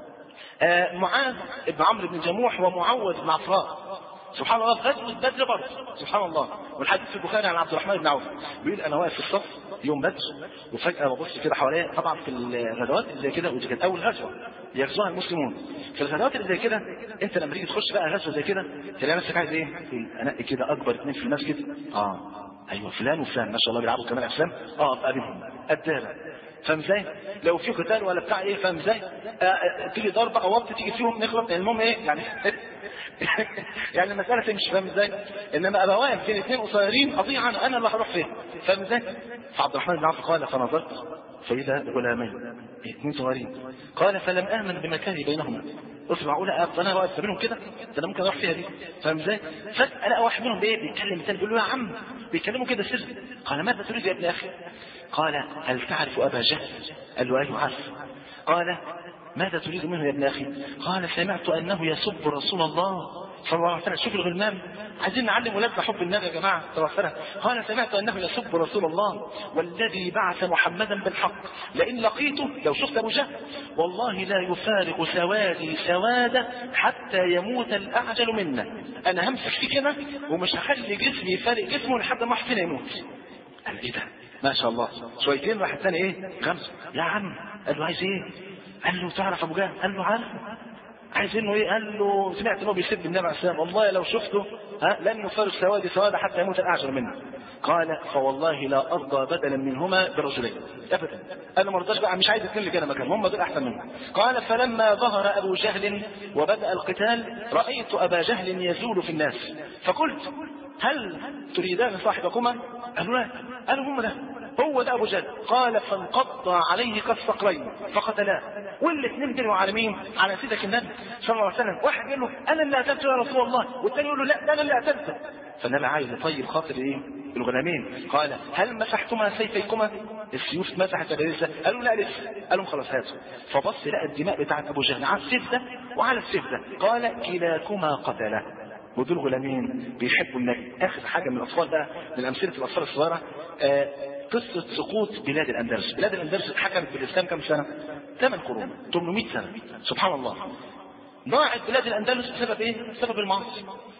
آه معاذ بن عمرو بن جموح ومعوذ بن عفراء. سبحان الله. في غزوه بدر برضه. سبحان الله. والحديث في البخاري عن عبد الرحمن بن عوف بيقول انا واقف في الصف يوم بدر وفجاه ببص كده حواليا. طبعا في الغزوات اللي زي كده ودي كانت اول غزوه يغزوها المسلمون. في الغزوات اللي زي كده انت لما تيجي تخش بقى غزوه زي كده تلاقي نفسك عايز ايه؟ انقي كده اكبر اثنين في المسجد. اه ايوه فلان وفلان ما شاء الله بيلعبوا كمان افلام. اه ابقى بينهم قدامك. فاهم ازاي؟ لو في قتال ولا بتاع ايه فاهم ازاي؟ آه تيجي ضربه او وقت تيجي فيهم نخلص. المهم ايه يعني يعني المساله تمشي. فاهم ازاي؟ انما ابقى واقف بين اثنين قصيرين اضيع انا انا اللي هروح فين. فاهم ازاي؟ فعبد الرحمن بن عوف قال فنظرت فاذا غلامين اثنين صغيرين. قال فلم امن بمكاني بينهما. قلت معقوله انا واقف بينهم كده؟ ده انا ممكن اروح فيها دي. فاهم ازاي؟ فجاه الاقي واحد منهم ايه بيتكلم الثاني بيقول له يا عم بيتكلموا كده سر. قال ماذا تريد يا ابن اخي؟ قال هل تعرف ابا جهل؟ قال له ايوه عارف. قال ماذا تريد منه يا ابن اخي؟ قال سمعت انه يسب رسول الله صلى الله عليه وسلم. شوف الغلمان، عايزين نعلم ولادنا حب النبي يا جماعه صلى الله عليه وسلم. قال سمعت انه يسب رسول الله والذي بعث محمدا بالحق لئن لقيته، لو شفت ابو جهل والله لا يفارق سوادي سواده حتى يموت الاعجل منا، انا همسك فيه كده ومش هخلي جسمي يفارق جسمه لحد ما حسين يموت. قال ايه ده ما شاء الله. شويتين راح الثاني ايه خمسه يا عم. قال له عايز ايه؟ قال له تعرف ابو جهل؟ قال له عارف. عايز انه ايه؟ قال له سمعت انه بيسب النبي عليه السلام والله لو شفته ها لن يفارق سوادي سواده حتى يموت الاعجل منه. قال فوالله لا ارضى بدلا منهما برجلين ابدا، انا ما رضاش بقى، مش عايز اثنين اللي كانوا مكان، هم دول احسن منهم. قال فلما ظهر ابو جهل وبدا القتال رايت ابا جهل يزول في الناس فقلت هل تريدان صاحبكما؟ قالوا لا. قالوا هم ده، هو ده ابو جهل. قال فانقض عليه كالصقرين فقتلاه، والاثنين جروا على مين؟ على سيدك النبي صلى الله عليه وسلم. واحد يقول له انا اللي قتلته يا رسول الله، والثاني يقول له لا ده انا اللي قتلته. فالنبي عايز يطيب خاطر ايه الغلامين. قال هل مسحتما سيفيكما؟ السيوف مسحت ولا لسه؟ قالوا لا لسه. قالوا خلاص هاتوا. فبص لقى الدماء بتاعت ابو جهل على السيف ده وعلى السيف ده. قال كلاكما قتله. ودول غلامين بيحبوا النبي. اخر حاجه من الاطفال بقى من امثله الاطفال الصغيره آه قصه سقوط بلاد الاندلس. بلاد الاندلس اتحكمت بالاسلام كم سنه؟ ثمان قرون، ثمانمائة سنه. سبحان الله. ضاعت بلاد الاندلس بسبب ايه؟ بسبب المعاصي.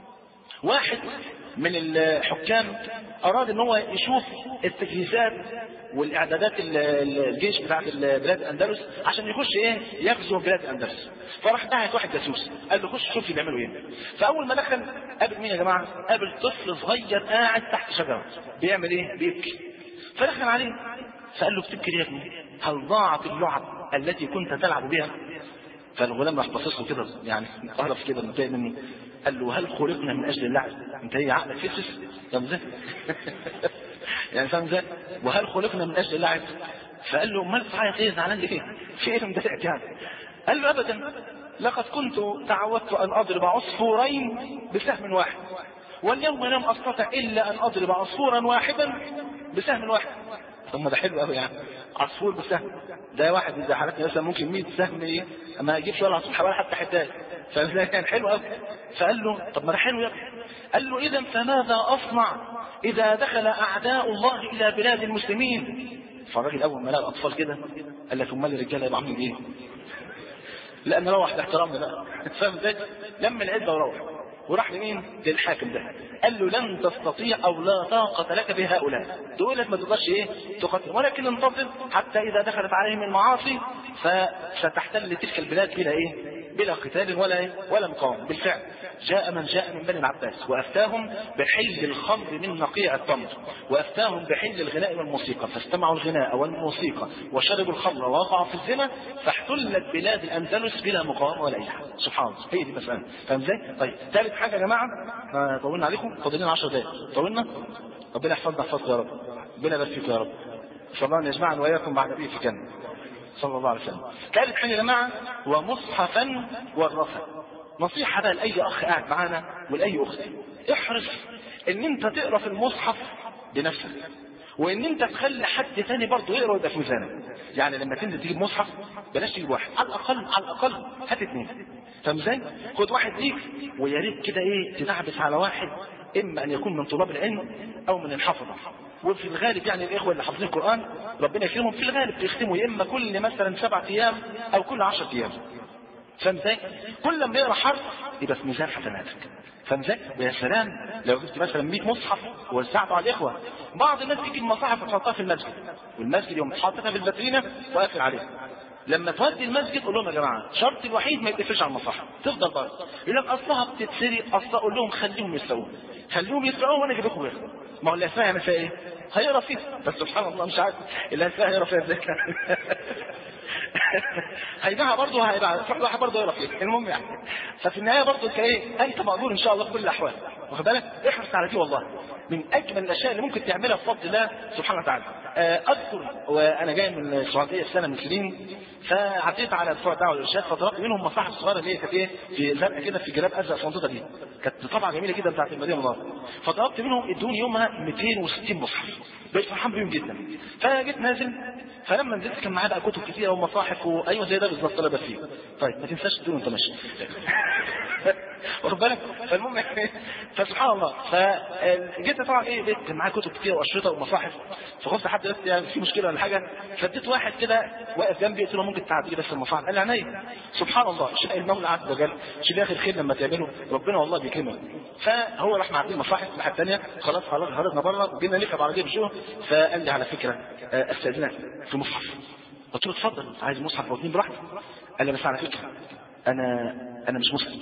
واحد من الحكام اراد ان هو يشوف التجهيزات والاعدادات الجيش بتاعت بلاد الاندلس عشان يخش ايه يغزو بلاد الاندلس. فراح دعت واحد جاسوس قال له خش شوف بيعملوا ايه. فاول ما دخل قابل مين يا جماعه؟ قابل طفل صغير قاعد تحت شجره بيعمل ايه؟ بيبكي. فدخل عليه فقال له بتبكي ليه يا ابني؟ هل ضاعت اللعب التي كنت تلعب بها؟ فالغلام راح باصص له كده يعني قرف كده متضايق مني. قال له هل خلقنا من اجل اللعب؟ انت ايه عقلك فيسس؟ طب ازاي؟ يعني فاهم ازاي؟ وهل خلقنا من اجل اللعب؟ فقال له امال تعيط ايه؟ زعلان ليه؟ في ايه مضايقك يعني؟ قال له ابدا لقد كنت تعودت ان اضرب عصفورين بسهم واحد واليوم لم استطع الا ان اضرب عصفورا واحدا بسهم واحد. ثم ده حلو قوي يعني عصفور بسهم. ده واحد اذا حالتنا مثلا ممكن مية سهم ايه ما يجيبش ولا عصفور ولا حتى حتات. فده كان حلو قوي. فقال له طب ما ده حلو يا ابني. قال له اذا فماذا اصنع اذا دخل اعداء الله الى بلاد المسلمين؟ فالراجل اول ما لقى الاطفال كده قال لك امال الرجاله يبقى عاملين ايه؟ لا نروح باحترامنا بقى. فاهم ازاي؟ لم العده وروح وراح لمين؟ للحاكم ده. قال له لن تستطيع او لا طاقه لك بهؤلاء، دولت ما تقدرش ايه تقاتل، ولكن انتظر حتى اذا دخلت عليهم المعاصي فستحتل تلك البلاد بلا ايه؟ بلا قتال ولا إيه؟ ولا مقاومه. بالفعل جاء من جاء من بني العباس وافتاهم بحل الخمر من نقيع التمر وافتاهم بحل الغناء والموسيقى، فاستمعوا الغناء والموسيقى وشربوا الخمر ووقعوا في الزنا فاحتلت بلاد الاندلس بلا مقاومه ولا اي حاجه. سبحان الله. هي دي المساله. فاهم ازاي؟ طيب ثالث حاجه يا جماعه طولنا عليكم، فاضلين عشر دقائق. طولنا؟ ربنا يحفظنا يحفظكم يا رب. ربنا يبارك فيكم يا رب. ان شاء الله ان يجمعنا واياكم مع النبي في الجنه صلى الله عليه وسلم. ثالث حاجه يا جماعه ومصحفا ورثا. نصيحه بقى لاي اخ قاعد معانا ولاي اخت، احرص ان انت تقرا في المصحف بنفسك وان انت تخلي حد ثاني برضه يقرا ويبقى في ميزانك. يعني لما تنزل تجيب مصحف بلاش تجيب واحد، على الاقل على الاقل هات اثنين. فاهم ازاي؟ خد واحد ليك ويا ريت كده ايه تدعبس على واحد، اما ان يكون من طلاب العلم او من الحفظه. وفي الغالب يعني الاخوه اللي حافظين القران ربنا يكرمهم في الغالب بيختموا يا اما كل مثلا سبع ايام او كل عشرة ايام. فاهم ازاي؟ كل لما يقرا حرف يبقى في ميزان حسناتك. فاهم ازاي؟ ويا سلام لو جبت مثلا مية مصحف ووزعته على الاخوه. بعض الناس تجيب المصاحف وتحطها في المسجد والمسجد يوم حاططها في الفاترينه وقافل عليها. لما تودي المسجد قول لهم يا جماعه الشرط الوحيد ما يتقفلش على المصاحف، تفضل برضه. يقول لك اصلها بتتسرق، اصلا اقول لهم خليهم يسرقوها، خليهم يسرقوها وانا اجيب لكم غيرها. ما هو اللي هيسرقها يعمل فيها ايه؟ هيقرا فيها. بس سبحان الله مش عارف اللي هيسرقها هيقرا فيها ازاي. هيبيعها برضه هيبقى واحد برضه يقرا فيها. المهم يعني ففي النهايه برضه انت ايه؟ انت مقدور ان شاء الله في كل الاحوال. واخد بالك؟ احرص على دي والله من اجمل الاشياء اللي ممكن تعملها بفضل الله سبحانه وتعالى. اذكر وانا جاي من السعوديه في سنه من سنين فعديت على بتوع الدعوه والارشاد فطلبت منهم مصاحف صغيره اللي هي كانت ايه في زرقاء كده في جراب ازرق صندوقه دي كانت طبعا جميله جدا بتاعت المدينه المنوره. فطلبت منهم ادوني يومها مئتين وستين مصحف بقيت فرحان بيهم جدا. فجيت نازل فلما نزلت كان معايا بقى كتب كتيره ومصاحف وايوه زي ده بالظبط اللي فيه. طيب ما تنساش تدوني انت ماشي. واخد بالك؟ فالمهم فسبحان الله، فجيت طبعا ايه بيت معايا كتب كتير واشرطه ومصاحف، فخفت حد بس يعني في مشكله ولا حاجه، فاديت واحد كده واقف جنبي قلت له ممكن تعدي لي بس المصاحف؟ قال لي عينيا. سبحان الله، شاء المولى عز وجل، شوف يا اخي الخير لما تعمله ربنا والله بيكرمك. فهو راح معدي المصاحف الناحيه الثانيه، خلاص خلاص خرجنا بره وجينا نركب عربيه بشوه، فقال لي على فكره استاذنك في مصحف. قلت له اتفضل، عايز مصحف او اثنين براحتك. قال لي بس على فكره انا انا مش مسلم.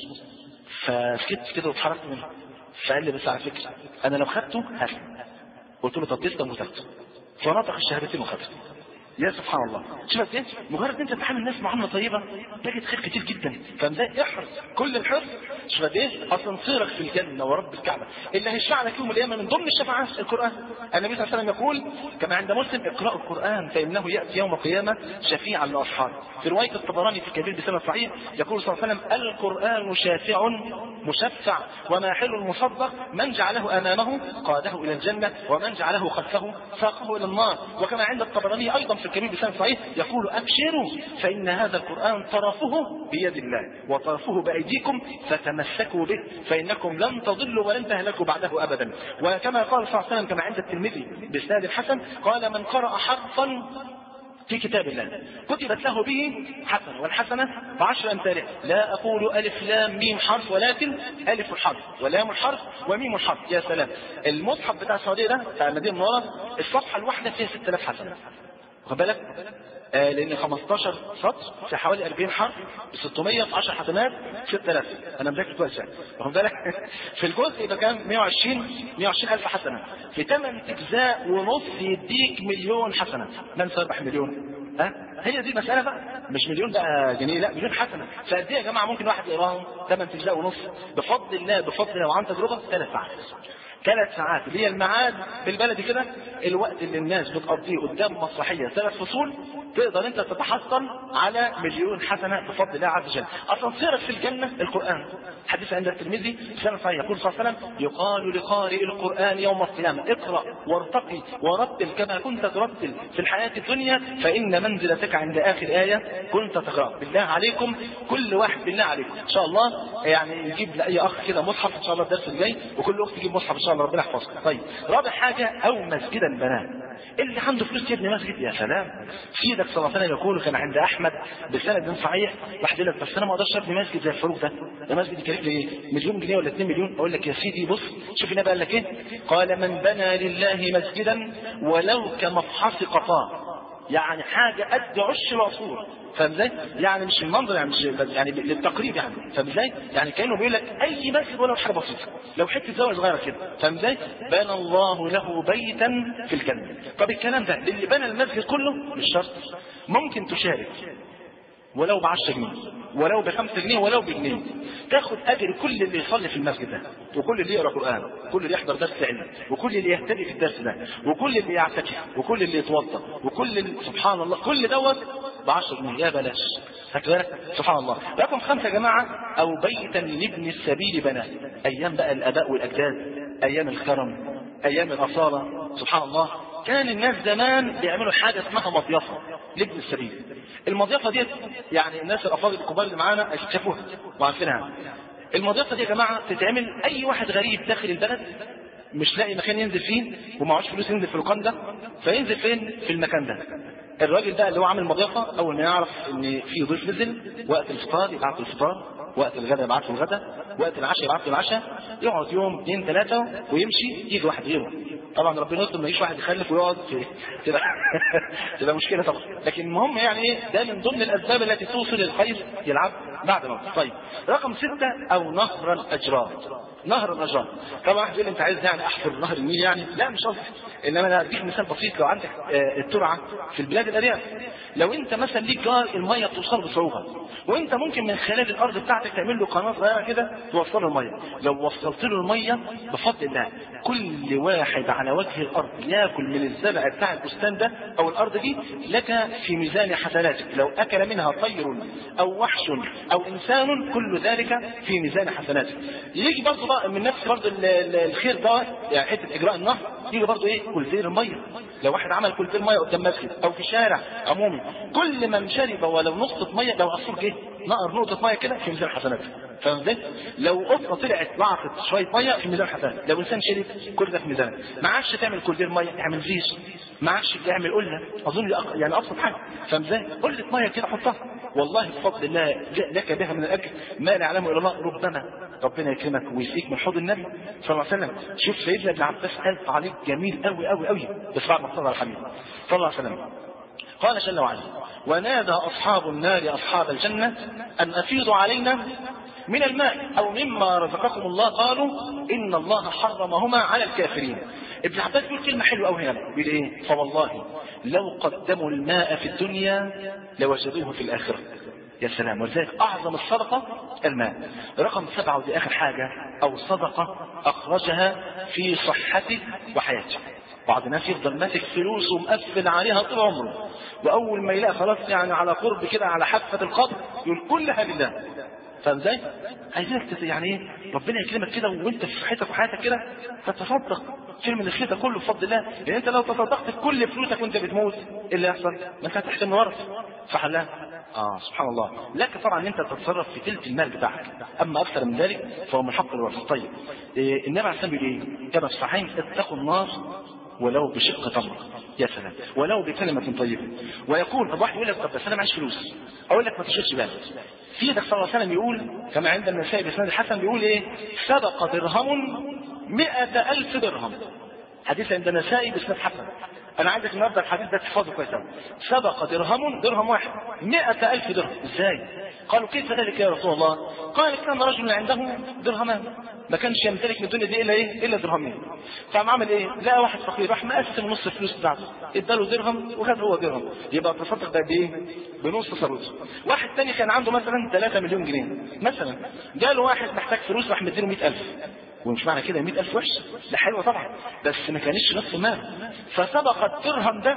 فسكت كده واتحركت منه. فقال لي بس على فكره انا لو خدته هسلم. قلت له طب تسلم وتاخده. فنطق الشهادتين وخدته. يا سبحان الله، شوف قد ايه مجرد انت تتعامل الناس معامله طيبه تجد خير كتير جدا. فده احرص كل الحرص. شوف قد ايه اسانسيرك في الجنه ورب الكعبه اللي هيشفع لك يوم القيامه من ضمن الشفاعات القران. النبي صلى الله عليه وسلم يقول كما عند مسلم اقرأوا القران فانه ياتي يوم القيامه شفيعا لاصحابه. في روايه الطبراني في الكبير بسند صحيح يقول صلى الله عليه وسلم القران شافع مشفع وماحل مصدق، من جعله امامه قاده الى الجنه ومن جعله خلفه ساقه الى النار. وكما عند الطبراني ايضا في الكبير بسند صحيح يقول ابشروا فان هذا القران طرفه بيد الله وطرفه بايديكم فتمسكوا به فانكم لن تضلوا ولن تهلكوا بعده ابدا. وكما قال صلى الله عليه وسلم كما عند الترمذي باسناد حسن قال من قرأ حرفا في كتاب الله كتبت له به حسنة والحسنة بعشر أمثالها. لا أقول ألف لام ميم حرف ولكن ألف الحرف ولام الحرف وميم الحرف. يا سلام، المصحف بتاع السعودية ده بتاع المدينة المنورة الصفحة الواحدة فيها ستة آلاف حسنة. واخد بالك؟ آه لأن خمستاشر سطر في حوالي أربعين حرف ب ستمية في عشر حسنات ستة آلاف. أنا مذاكر كويس يعني. واخد بالك؟ في الجزء يبقى كام؟ مية وعشرين ألف حسنة. في ثمان أجزاء ونص يديك مليون حسنة. من سيربح مليون؟ ها؟ هي دي المسألة بقى، مش مليون بقى جنيه، لا مليون حسنة. فقد ايه يا جماعة ممكن واحد يقراهم ثمان أجزاء ونص بفضل الله بفضل الله وعن تجربة ثلاث ساعات. ثلاث ساعات اللي هي الميعاد بالبلدي كده، الوقت اللي الناس بتقضيه قدام مسرحيه ثلاث فصول، تقدر انت تتحصل على مليون حسنه بفضل الله عز وجل. اصلا سيرك في الجنه القران. حديث عند الترمذي سنة صحيح يقول صلى الله عليه وسلم يقال لقارئ القران يوم القيامه اقرا وارتقي ورتل كما كنت ترتل في الحياه الدنيا فان منزلتك عند اخر ايه كنت تقرا. بالله عليكم كل واحد بالله عليكم ان شاء الله يعني يجيب لاي اخ كده مصحف ان شاء الله الدرس الجاي، وكل اخت تجيب مصحف ان شاء الله ربنا يحفظك. طيب رابع حاجه او مسجدا بنات. اللي عنده فلوس يبني مسجد يا سلام. سيدك صلى الله عليه وسلم يقول كان عند احمد بسند صحيح واحد يقول لك بس انا ما اقدرش ابني مسجد زي الفاروق ده، ده مسجد يكلف لي مليون جنيه ولا اتنين مليون. اقول لك يا سيدي بص شوف النبي قال لك ايه؟ قال من بنى لله مسجدا ولو كمفحص قطاع، يعني حاجه قد عش العصور. فاهم ازاي؟ يعني مش المنظر يعني مش يعني للتقريب يعني. فاهم ازاي؟ يعني كانه بيقول لك اي مسجد ولو حاجه بسيطه، لو حته زاويه صغيره كده. فاهم ازاي؟ بنى الله له بيتا في الجنه. طب الكلام ده للي بنى المسجد كله مش شرط، ممكن تشارك ولو ب عشرة جنيه ولو ب خمسة جنيه ولو بجنيه، تاخد اجر كل اللي يصلي في المسجد ده، وكل اللي يقرا قران، وكل اللي يحضر درس علم، وكل اللي يهتدي في الدرس ده، وكل اللي يعتكف، وكل اللي يتوضا، وكل اللي سبحان الله كل دوت ب عشرة جنيه. يا بلاش. هكذا سبحان الله. رقم خمسة يا جماعه او بيتا لابن السبيل بناه. ايام بقى الاباء والاجداد، ايام الكرم، ايام الاصاله. سبحان الله كان الناس زمان بيعملوا حاجه اسمها مضيفه لابن السبيل. المضيفه ديت يعني الناس الافاضل الكبار اللي معانا شافوها وعارفينها. المضيفه دي يا جماعه تتعمل اي واحد غريب داخل البلد مش لاقي مكان ينزل فيه ومعهوش فلوس ينزل في اللوكان ده، فينزل فين؟ في المكان ده. الراجل ده اللي هو عامل مضيفه اول ما يعرف ان في ضيف نزل وقت الافطار يبعت الفطار، وقت الغداء يبعت له الغداء، وقت العشاء يبعت له العشاء، يقعد يوم اثنين ثلاثه ويمشي، يجي واحد غيره. طبعا ربنا يستر ما يجيش واحد يخلف ويقعد في تبقى تبقى مشكله طبعا. لكن المهم يعني ايه، ده من ضمن الاسباب التي توصل الخير يلعب بعد موت. طيب رقم ستة او نهر الاجراد. نهر الاجراد طبعا واحد يقول انت عايز يعني احفر نهر النيل يعني، لا مش قصدي، انما انا هديك مثال بسيط. لو عندك الترعه في البلاد الارياف، لو انت مثلا ليك جار الميه بتوصل بصعوبه، وانت ممكن من خلال الارض بتاعتك تعمل له قناه صغيره كده توصل له الميه، لو وصلت له الميه بفضل الله كل واحد على وجه الارض ياكل من الزرع بتاع البستان ده او الارض دي لك في ميزان حسناتك. لو اكل منها طير او وحش او انسان كل ذلك في ميزان حسناتك. يجي برضه بقى من نفس برضه الخير ده يعني حته اجراء النهر، يجي برضه ايه؟ كولدير الميه. لو واحد عمل كولدير ميه قدام مسجد او في شارع عمومي، كل من شرب ولو نقطه ميه، لو عصفور جه نقر نقطه ميه كده في ميزان حسناته. فاهم ازاي؟ لو قطه طلعت لعقت شويه ميه في ميزان حسنات، لو انسان شرب كل ده في ميزان. ما عادش تعمل كولدير ميه، اعمل زيش. ما عادش تعمل قله، اظن يعني ابسط حاجه. فاهم ازاي؟ قله ميه كده حطها، والله بفضل الله لك بها من الاجر ما لا يعلمه الا الله. ربما ربنا يكرمك ويسقيك من حوض النبي صلى الله عليه وسلم. شوف سيدنا ابن عباس قال تعليق جميل قوي قوي قوي، بس بعد ما صلى على الحبيب صلى الله عليه وسلم. قال جل وعلا: ونادى أصحاب النار أصحاب الجنة أن أفيضوا علينا من الماء أو مما رزقكم الله، قالوا إن الله حرمهما على الكافرين. ابن عباس بيقول كلمة حلوة أوي هنا، بيقول إيه؟ فوالله لو قدموا الماء في الدنيا لوجدوه في الآخرة. يا سلام. ولذلك أعظم الصدقة الماء. رقم سبعة ودي آخر حاجة، أو صدقة أخرجها في صحته وحياته. بعض الناس يفضل ماسك فلوس ومقفل عليها طول عمره، واول ما يلاقي خلاص يعني على قرب كده على حافه القبر يقول كلها لله. فاهم ازاي؟ عايزينك يعني ايه؟ ربنا يكرمك كده وانت في صحتك وحياتك كده تتصدق شيل من الشيء ده كله بفضل الله، لان انت لو تصدقت بكل فلوسك وانت بتموت ايه اللي يحصل؟ ما انت هتحتم ورث. صح ولا لا؟ اه سبحان الله. لك طبعا ان انت تتصرف في ثلث المال بتاعك، اما اكثر من ذلك فهو من حق الورث. طيب إيه النبي عليه الصلاه والسلام بيقول ايه؟ كما في الصحيحين: اتقوا النار ولو بشق تمر. يا سلام. ولو بكلمة طيبة. ويقول طب واحد يقول لك طب بس انا معيش فلوس، اقول لك ما تشغلش بالك. سيدك صلى الله عليه وسلم يقول كما عند النسائي بسند الحسن، بيقول ايه؟ سبق درهم مئة ألف درهم. حديث عند النسائي بسند حسن. انا عايزك النهارده الحديث ده تحفظه كويس قوي. سبق درهم درهم واحد مئة ألف درهم. ازاي؟ قالوا كيف ذلك يا رسول الله؟ قال كان رجل عنده درهمان، ما كانش يمتلك من الدنيا دي الا ايه؟ الا درهمين. فقام عمل ايه؟ لقى واحد فقير راح مقسم نص الفلوس بتاعته، اداله درهم وخد هو درهم، يبقى تصدق بقد ايه؟ بنص ثروته. واحد ثاني كان عنده مثلا ثلاثة مليون جنيه مثلا، جاله واحد محتاج فلوس راح مديله مئة ألف. ومش معنى كده مئة ألف وحش، ده حلوة طبعا، بس ما كانش نص المال. فسبق الدرهم ده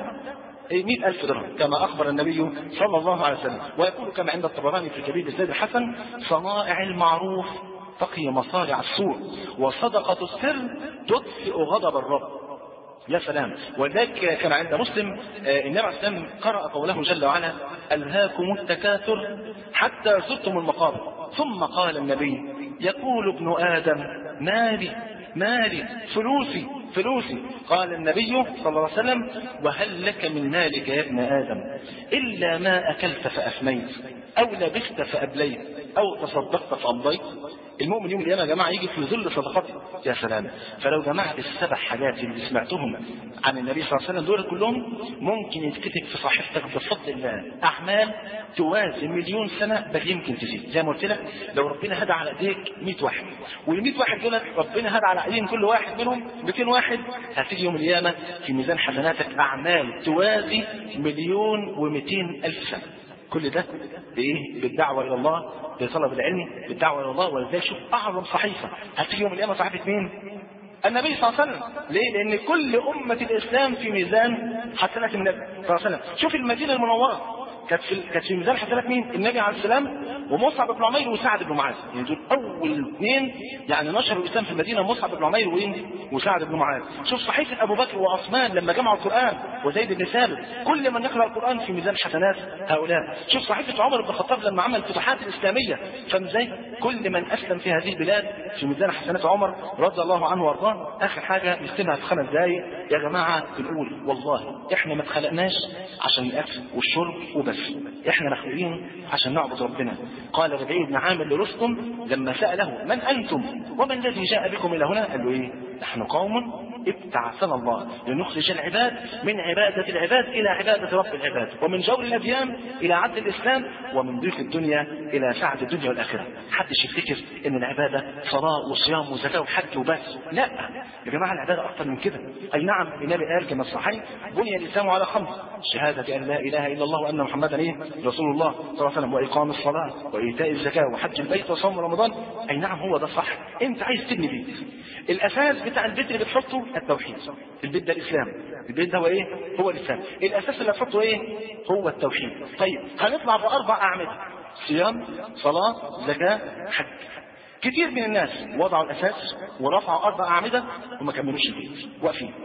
مئة ألف درهم كما أخبر النبي صلى الله عليه وسلم. ويقول كما عند الطبراني في كبير الزاد الحسن: صنائع المعروف تقي مصارع السوء، وصدقة السر تطفئ غضب الرب. يا سلام. وذلك كما عند مسلم النبي عليه الصلاة والسلام قرأ قوله جل وعلا: ألهاكم التكاثر حتى زرتم المقابر. ثم قال النبي: يقول ابن آدم مالي مالي فلوسي فلوسي. قال النبي صلى الله عليه وسلم: وهل لك من مالك يا ابن آدم إلا ما أكلت فأفنيت أو لبست فأبليت أو تصدقت فأمضيت. المؤمن يوم القيامة يا جماعة يجي في ظل صدقته. يا سلام. فلو جمعت السبع حاجات اللي سمعتهم عن النبي صلى الله عليه وسلم دول كلهم ممكن يتكتب في صحيفتك بفضل الله أعمال توازي مليون سنة، بل يمكن تزيد. زي ما قلت لك لو ربنا هدى على ايديك مئة واحد، وال100 واحد دول ربنا هدى على ايدين كل واحد منهم مئتين واحد، هتيجي يوم القيامة في ميزان حسناتك أعمال توازي مليون ومئتين ألف سنة. كل ده بايه؟ بالدعوه الى الله، بطلب العلم، بالدعوه الى الله. ولذلك شوف اعظم صحيفه هتيجي يوم القيامه صحيفه مين؟ النبي صلى الله عليه وسلم. ليه؟ لان كل امه الاسلام في ميزان حسنات النبي صلى الله عليه وسلم. شوف المدينه المنوره كانت في كانت في ميزان حسنات مين؟ النبي عليه السلام ومصعب بن عمير وسعد بن معاذ. يعني دول اول اثنين يعني نشروا الاسلام في المدينه، مصعب بن عمير وسعد بن معاذ. شوف صحيفه ابو بكر وعثمان لما جمعوا القران وزيد بن ثابت، كل من يقرا القران في ميزان حسنات هؤلاء. شوف صحيفه عمر بن الخطاب لما عمل الفتوحات الاسلاميه، فاهم ازاي؟ كل من اسلم في هذه البلاد في ميزان حسنات عمر رضي الله عنه وارضاه. اخر حاجه نختمها في خمس دقائق يا جماعه، بنقول والله احنا ما اتخلقناش عشان الاكل والشرب وبس، احنا مخلوقين عشان نعبد ربنا. قال ربيع بن عامر لرستم لما سأله: من أنتم ومن الذي جاء بكم إلى هنا؟ قال له إيه؟ نحن قوم ابتعثنا الله لنخرج العباد من عبادة العباد إلى عبادة رب العباد، ومن جور الأديان إلى عدل الإسلام، ومن ضيق الدنيا إلى سعة الدنيا والآخرة. حدش يفتكر إن العبادة صلاة وصيام وزكاة وحج وبس، لا يا جماعة العبادة أكثر من كده. أي نعم النبي قال كما الصحيح: بني الإسلام على خمس: شهادة أن لا إله إلا الله وأن محمدا إيه؟ رسول الله صلى الله عليه وسلم، وإقام الصلاة وإيتاء الزكاة وحج البيت وصوم رمضان. أي نعم هو ده صح. أنت عايز تبني بيت، الأساس بتاع البيت اللي بتحطه التوحيد. البيت ده الإسلام، البيت ده هو إيه؟ هو الإسلام. الأساس اللي هتحطه إيه؟ هو التوحيد. طيب هنطلع بأربع أعمدة: صيام، صلاة، زكاة، حج. كتير من الناس وضعوا الأساس ورفعوا أربع أعمدة وما كملوش البيت، واقفين.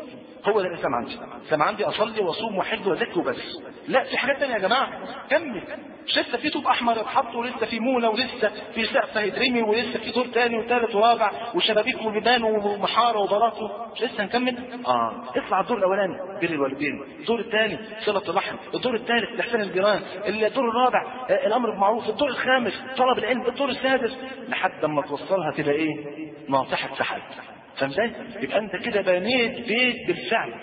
هو ده الاسلام عندي. الاسلام عندي اصلي واصوم واحج وازكي وبس. لا، في حاجات ثانيه يا جماعه. كمل. مش لسه في طوب احمر يتحط، ولسه في مونه، ولسه في سقف هيترمي، ولسه في دور ثاني وثالث ورابع وشبابيك وبيبان ومحاره وبلاطه. مش لسه هنكمل؟ اه اطلع الدور الاولاني بر الوالدين، الدور الثاني صله الرحم، الدور الثالث احسان الجيران، الدور الرابع آه الامر بالمعروف، الدور الخامس طلب العلم، الدور السادس لحد ما توصلها تبقى ايه؟ ناطحه سحاب. فاهم ازاي؟ يبقى انت كده بنيت بيت بالفعل.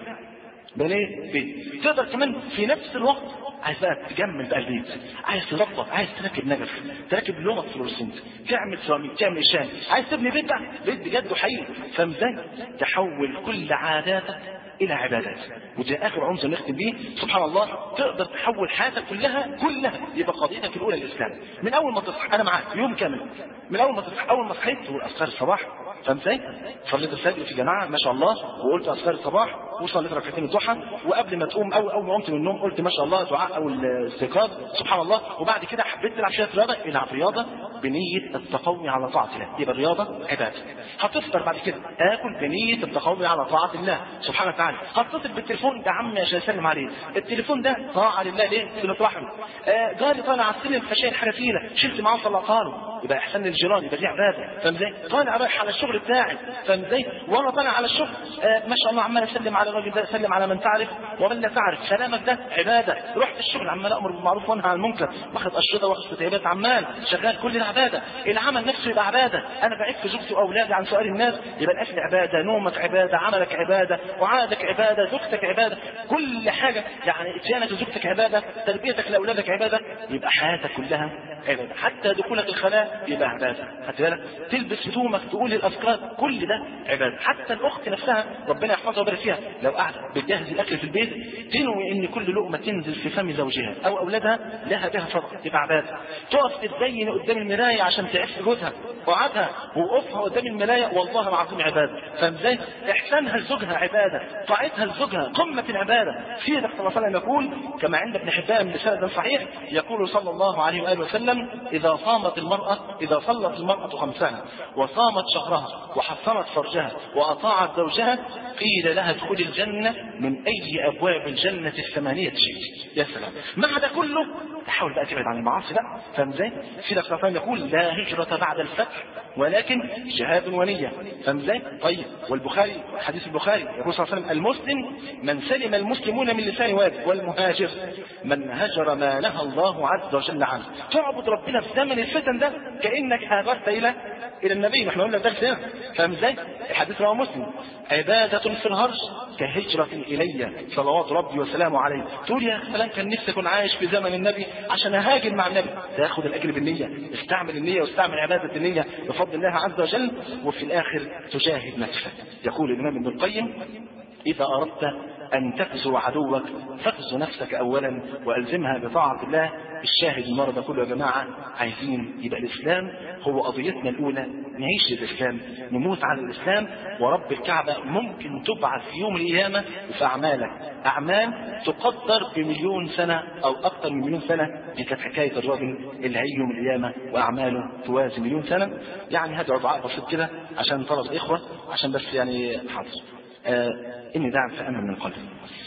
بنيت بيت. تقدر كمان في نفس الوقت عايز بقى تجمل بقى البيت، عايز تربط، عايز تركب نجف، تركب لومه فلورسنت، تعمل سيراميك، تعمل اشان، عايز تبني بيت بقى، بيت بجد وحقيقي. فاهم ازاي؟ تحول كل عاداتك الى عبادات. وده اخر عنصر نختم بيه. سبحان الله، تقدر تحول حياتك كلها كلها يبقى قضيتك الاولى الاسلام. من اول ما تصحى، انا معاك يوم كامل، من اول ما تصحى، اول ما صحيت تقول اذكار الصباح. فاهم ازاي؟ صليت الفجر في جماعه ما شاء الله، وقلت اذكار الصباح، وصليت ركعتين الضحى، وقبل ما تقوم او اول ما قمت من النوم قلت ما شاء الله دعاء او الاستيقاظ سبحان الله. وبعد كده حبيت تلعب شويه رياضه، العب رياضه بنيه التقوي على طاعه الله، يبقى الرياضه عباده. هتفطر بعد كده اكل بنيه التقوي على طاعه الله سبحانه وتعالى. هتصل بالتليفون، ده عمي عشان اسلم عليه، التليفون ده طاعه لله، ليه؟ صله رحم. آه جاري طالع على السلم فشايل حاجه تقيله، شلت معاه طلعتها له، يبقى احسان للجيران، يبقى دي عباده. فاهم ازاي؟ طالع رايح على الشغل بتاعي، فاهم ازاي؟ وانا طالع على الشغل آه ما شاء الله عمال اسلم على الراجل ده، اسلم على من تعرف ومن لا تعرف، سلامك ده عباده. رحت الشغل عمال امر بالمعروف وانهى عن المنكر، واخد اشرطه واخد كتيبات، عمال شغال، كل ده عباده. العمل نفسه يبقى عباده. انا بعيد في زوجتي واولادي عن سؤال الناس، يبقى الاكل عباده، نومك عباده، عملك عباده، وعادك عباده، زوجتك عباده، كل حاجه يعني اتيانك زوجتك عباده، تربيتك لاولادك عباده، يبقى حياتك كلها عباده. حتى دخولك الخلاء يبقى عباده، خدت بالك؟ تلبس هدومك، تقول الاذكار، كل ده عباده. حتى الاخت نفسها ربنا يحفظها ويبارك فيها، لو قاعده بتجهز الاكل في البيت تنوي ان كل لقمه تنزل في فم زوجها او اولادها لها بها صدقه، تبقى عباده. تقف تتزين قدام المرايه عشان تعف جوزها، وقعدها ووقوفها قدام المرايه والله العظيم عباده. فاهم ازاي؟ احسانها لزوجها عباده، طاعتها لزوجها قمه العباده. سيدنا صلى الله عليه وسلم يقول كما عند ابن حبان بسند صحيح، يقول صلى الله عليه واله وسلم: اذا صامت المراه، اذا صلت المراه خمسها وصامت شهرها وحصنت فرجها واطاعت زوجها قيل لها ادخلي الجنه من اي ابواب الجنه الثمانيه شئت. يا سلام. مع ده كله تحاول بقى تبعد عن المعاصي بقى. فاهم ازاي؟ سيدنا صلى الله عليه وسلم يقول: لا هجره بعد الفتح ولكن جهاد ونيه. فاهم ازاي؟ طيب. والبخاري حديث البخاري يقول صلى الله عليه وسلم: المسلم من سلم المسلمون من لسان واجب، والمهاجر من هجر ما نهى الله عز وجل عنه. تعبد ربنا في زمن الفتن ده كانك هاجرت الى الى النبي. نحن قلنا ده هنا. فاهم ازاي؟ الحديث رواه مسلم: عباده في الهرج كهجره الي صلوات ربي وسلامه عليه. تقول يا فلان كان نفسي اكون عايش في زمن النبي عشان اهاجر مع النبي. تاخد الاجر بالنيه، استعمل النيه واستعمل عباده النيه بفضل الله عز وجل، وفي الاخر تجاهد نفسك. يقول الامام ابن القيم: اذا اردت ان تغزو عدوك فاغزو نفسك اولا والزمها بطاعه الله. الشاهد المرضى كله يا جماعه عايزين يبقى الاسلام هو قضيتنا الاولى، نعيش الاسلام، نموت على الاسلام. ورب الكعبه ممكن تبعث في يوم القيامه في اعمالك اعمال تقدر بمليون سنه او اكثر من مليون سنه. دي كانت حكايه الراجل اللي هيجي يوم القيامه واعماله توازي مليون سنه. يعني هدعو دعاء بسيط كده عشان طلب الاخوه، عشان بس يعني حاضر. آه إني داعم فأمن من قلبي.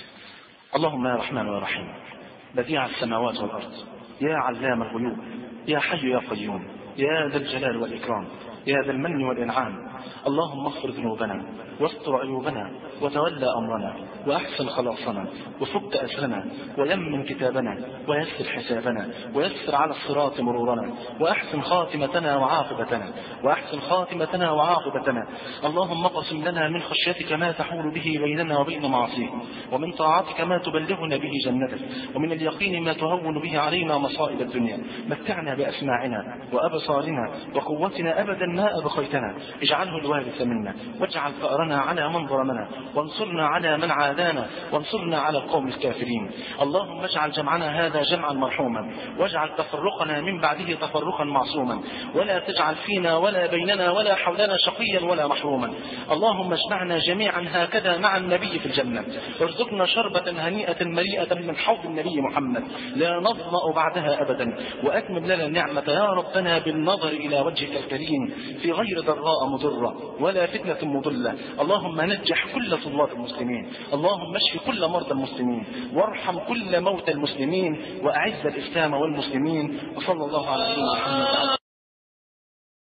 اللهم يا رحمن يا رحيم، بديع السماوات والأرض، يا علام الغيوب، يا حي يا قيوم، يا ذا الجلال والإكرام، يا ذا المن والإنعام. اللهم اغفر ذنوبنا واستر عيوبنا وتولى أمرنا وأحسن خلاصنا وفك أسرنا ويمن كتابنا ويسر حسابنا ويسر على الصراط مرورنا وأحسن خاتمتنا وعاقبتنا وأحسن خاتمتنا وعاقبتنا. اللهم اقسم لنا من خشيتك ما تحول به بيننا وبين معصيك، ومن طاعتك ما تبلغنا به جنتك، ومن اليقين ما تهون به علينا مصائب الدنيا. متعنا بأسماعنا وأبصارنا وقوتنا أبدا ما أبقيتنا، اجعله الوارث منا واجعل ثأرنا على من ظلمنا وانصرنا على من عادانا وانصرنا على القوم الكافرين. اللهم اجعل جمعنا هذا جمعا مرحوما واجعل تفرقنا من بعده تفرقا معصوما، ولا تجعل فينا ولا بيننا ولا حولنا شقيا ولا محروما. اللهم اجمعنا جميعا هكذا مع النبي في الجنة، وارزقنا شربة هنيئة مريئة من حوض النبي محمد لا نظمأ بعدها أبدا، وأتمم لنا النعمة يا ربنا بالنظر إلى وجهك الكريم في غير ضراء مضرة ضارة ولا فتنة مضلة. اللهم نجح كل طلاب المسلمين، اللهم اشف كل مرضى المسلمين، وارحم كل موتى المسلمين، وأعز الإسلام والمسلمين. وصلى الله على سيدنا محمد.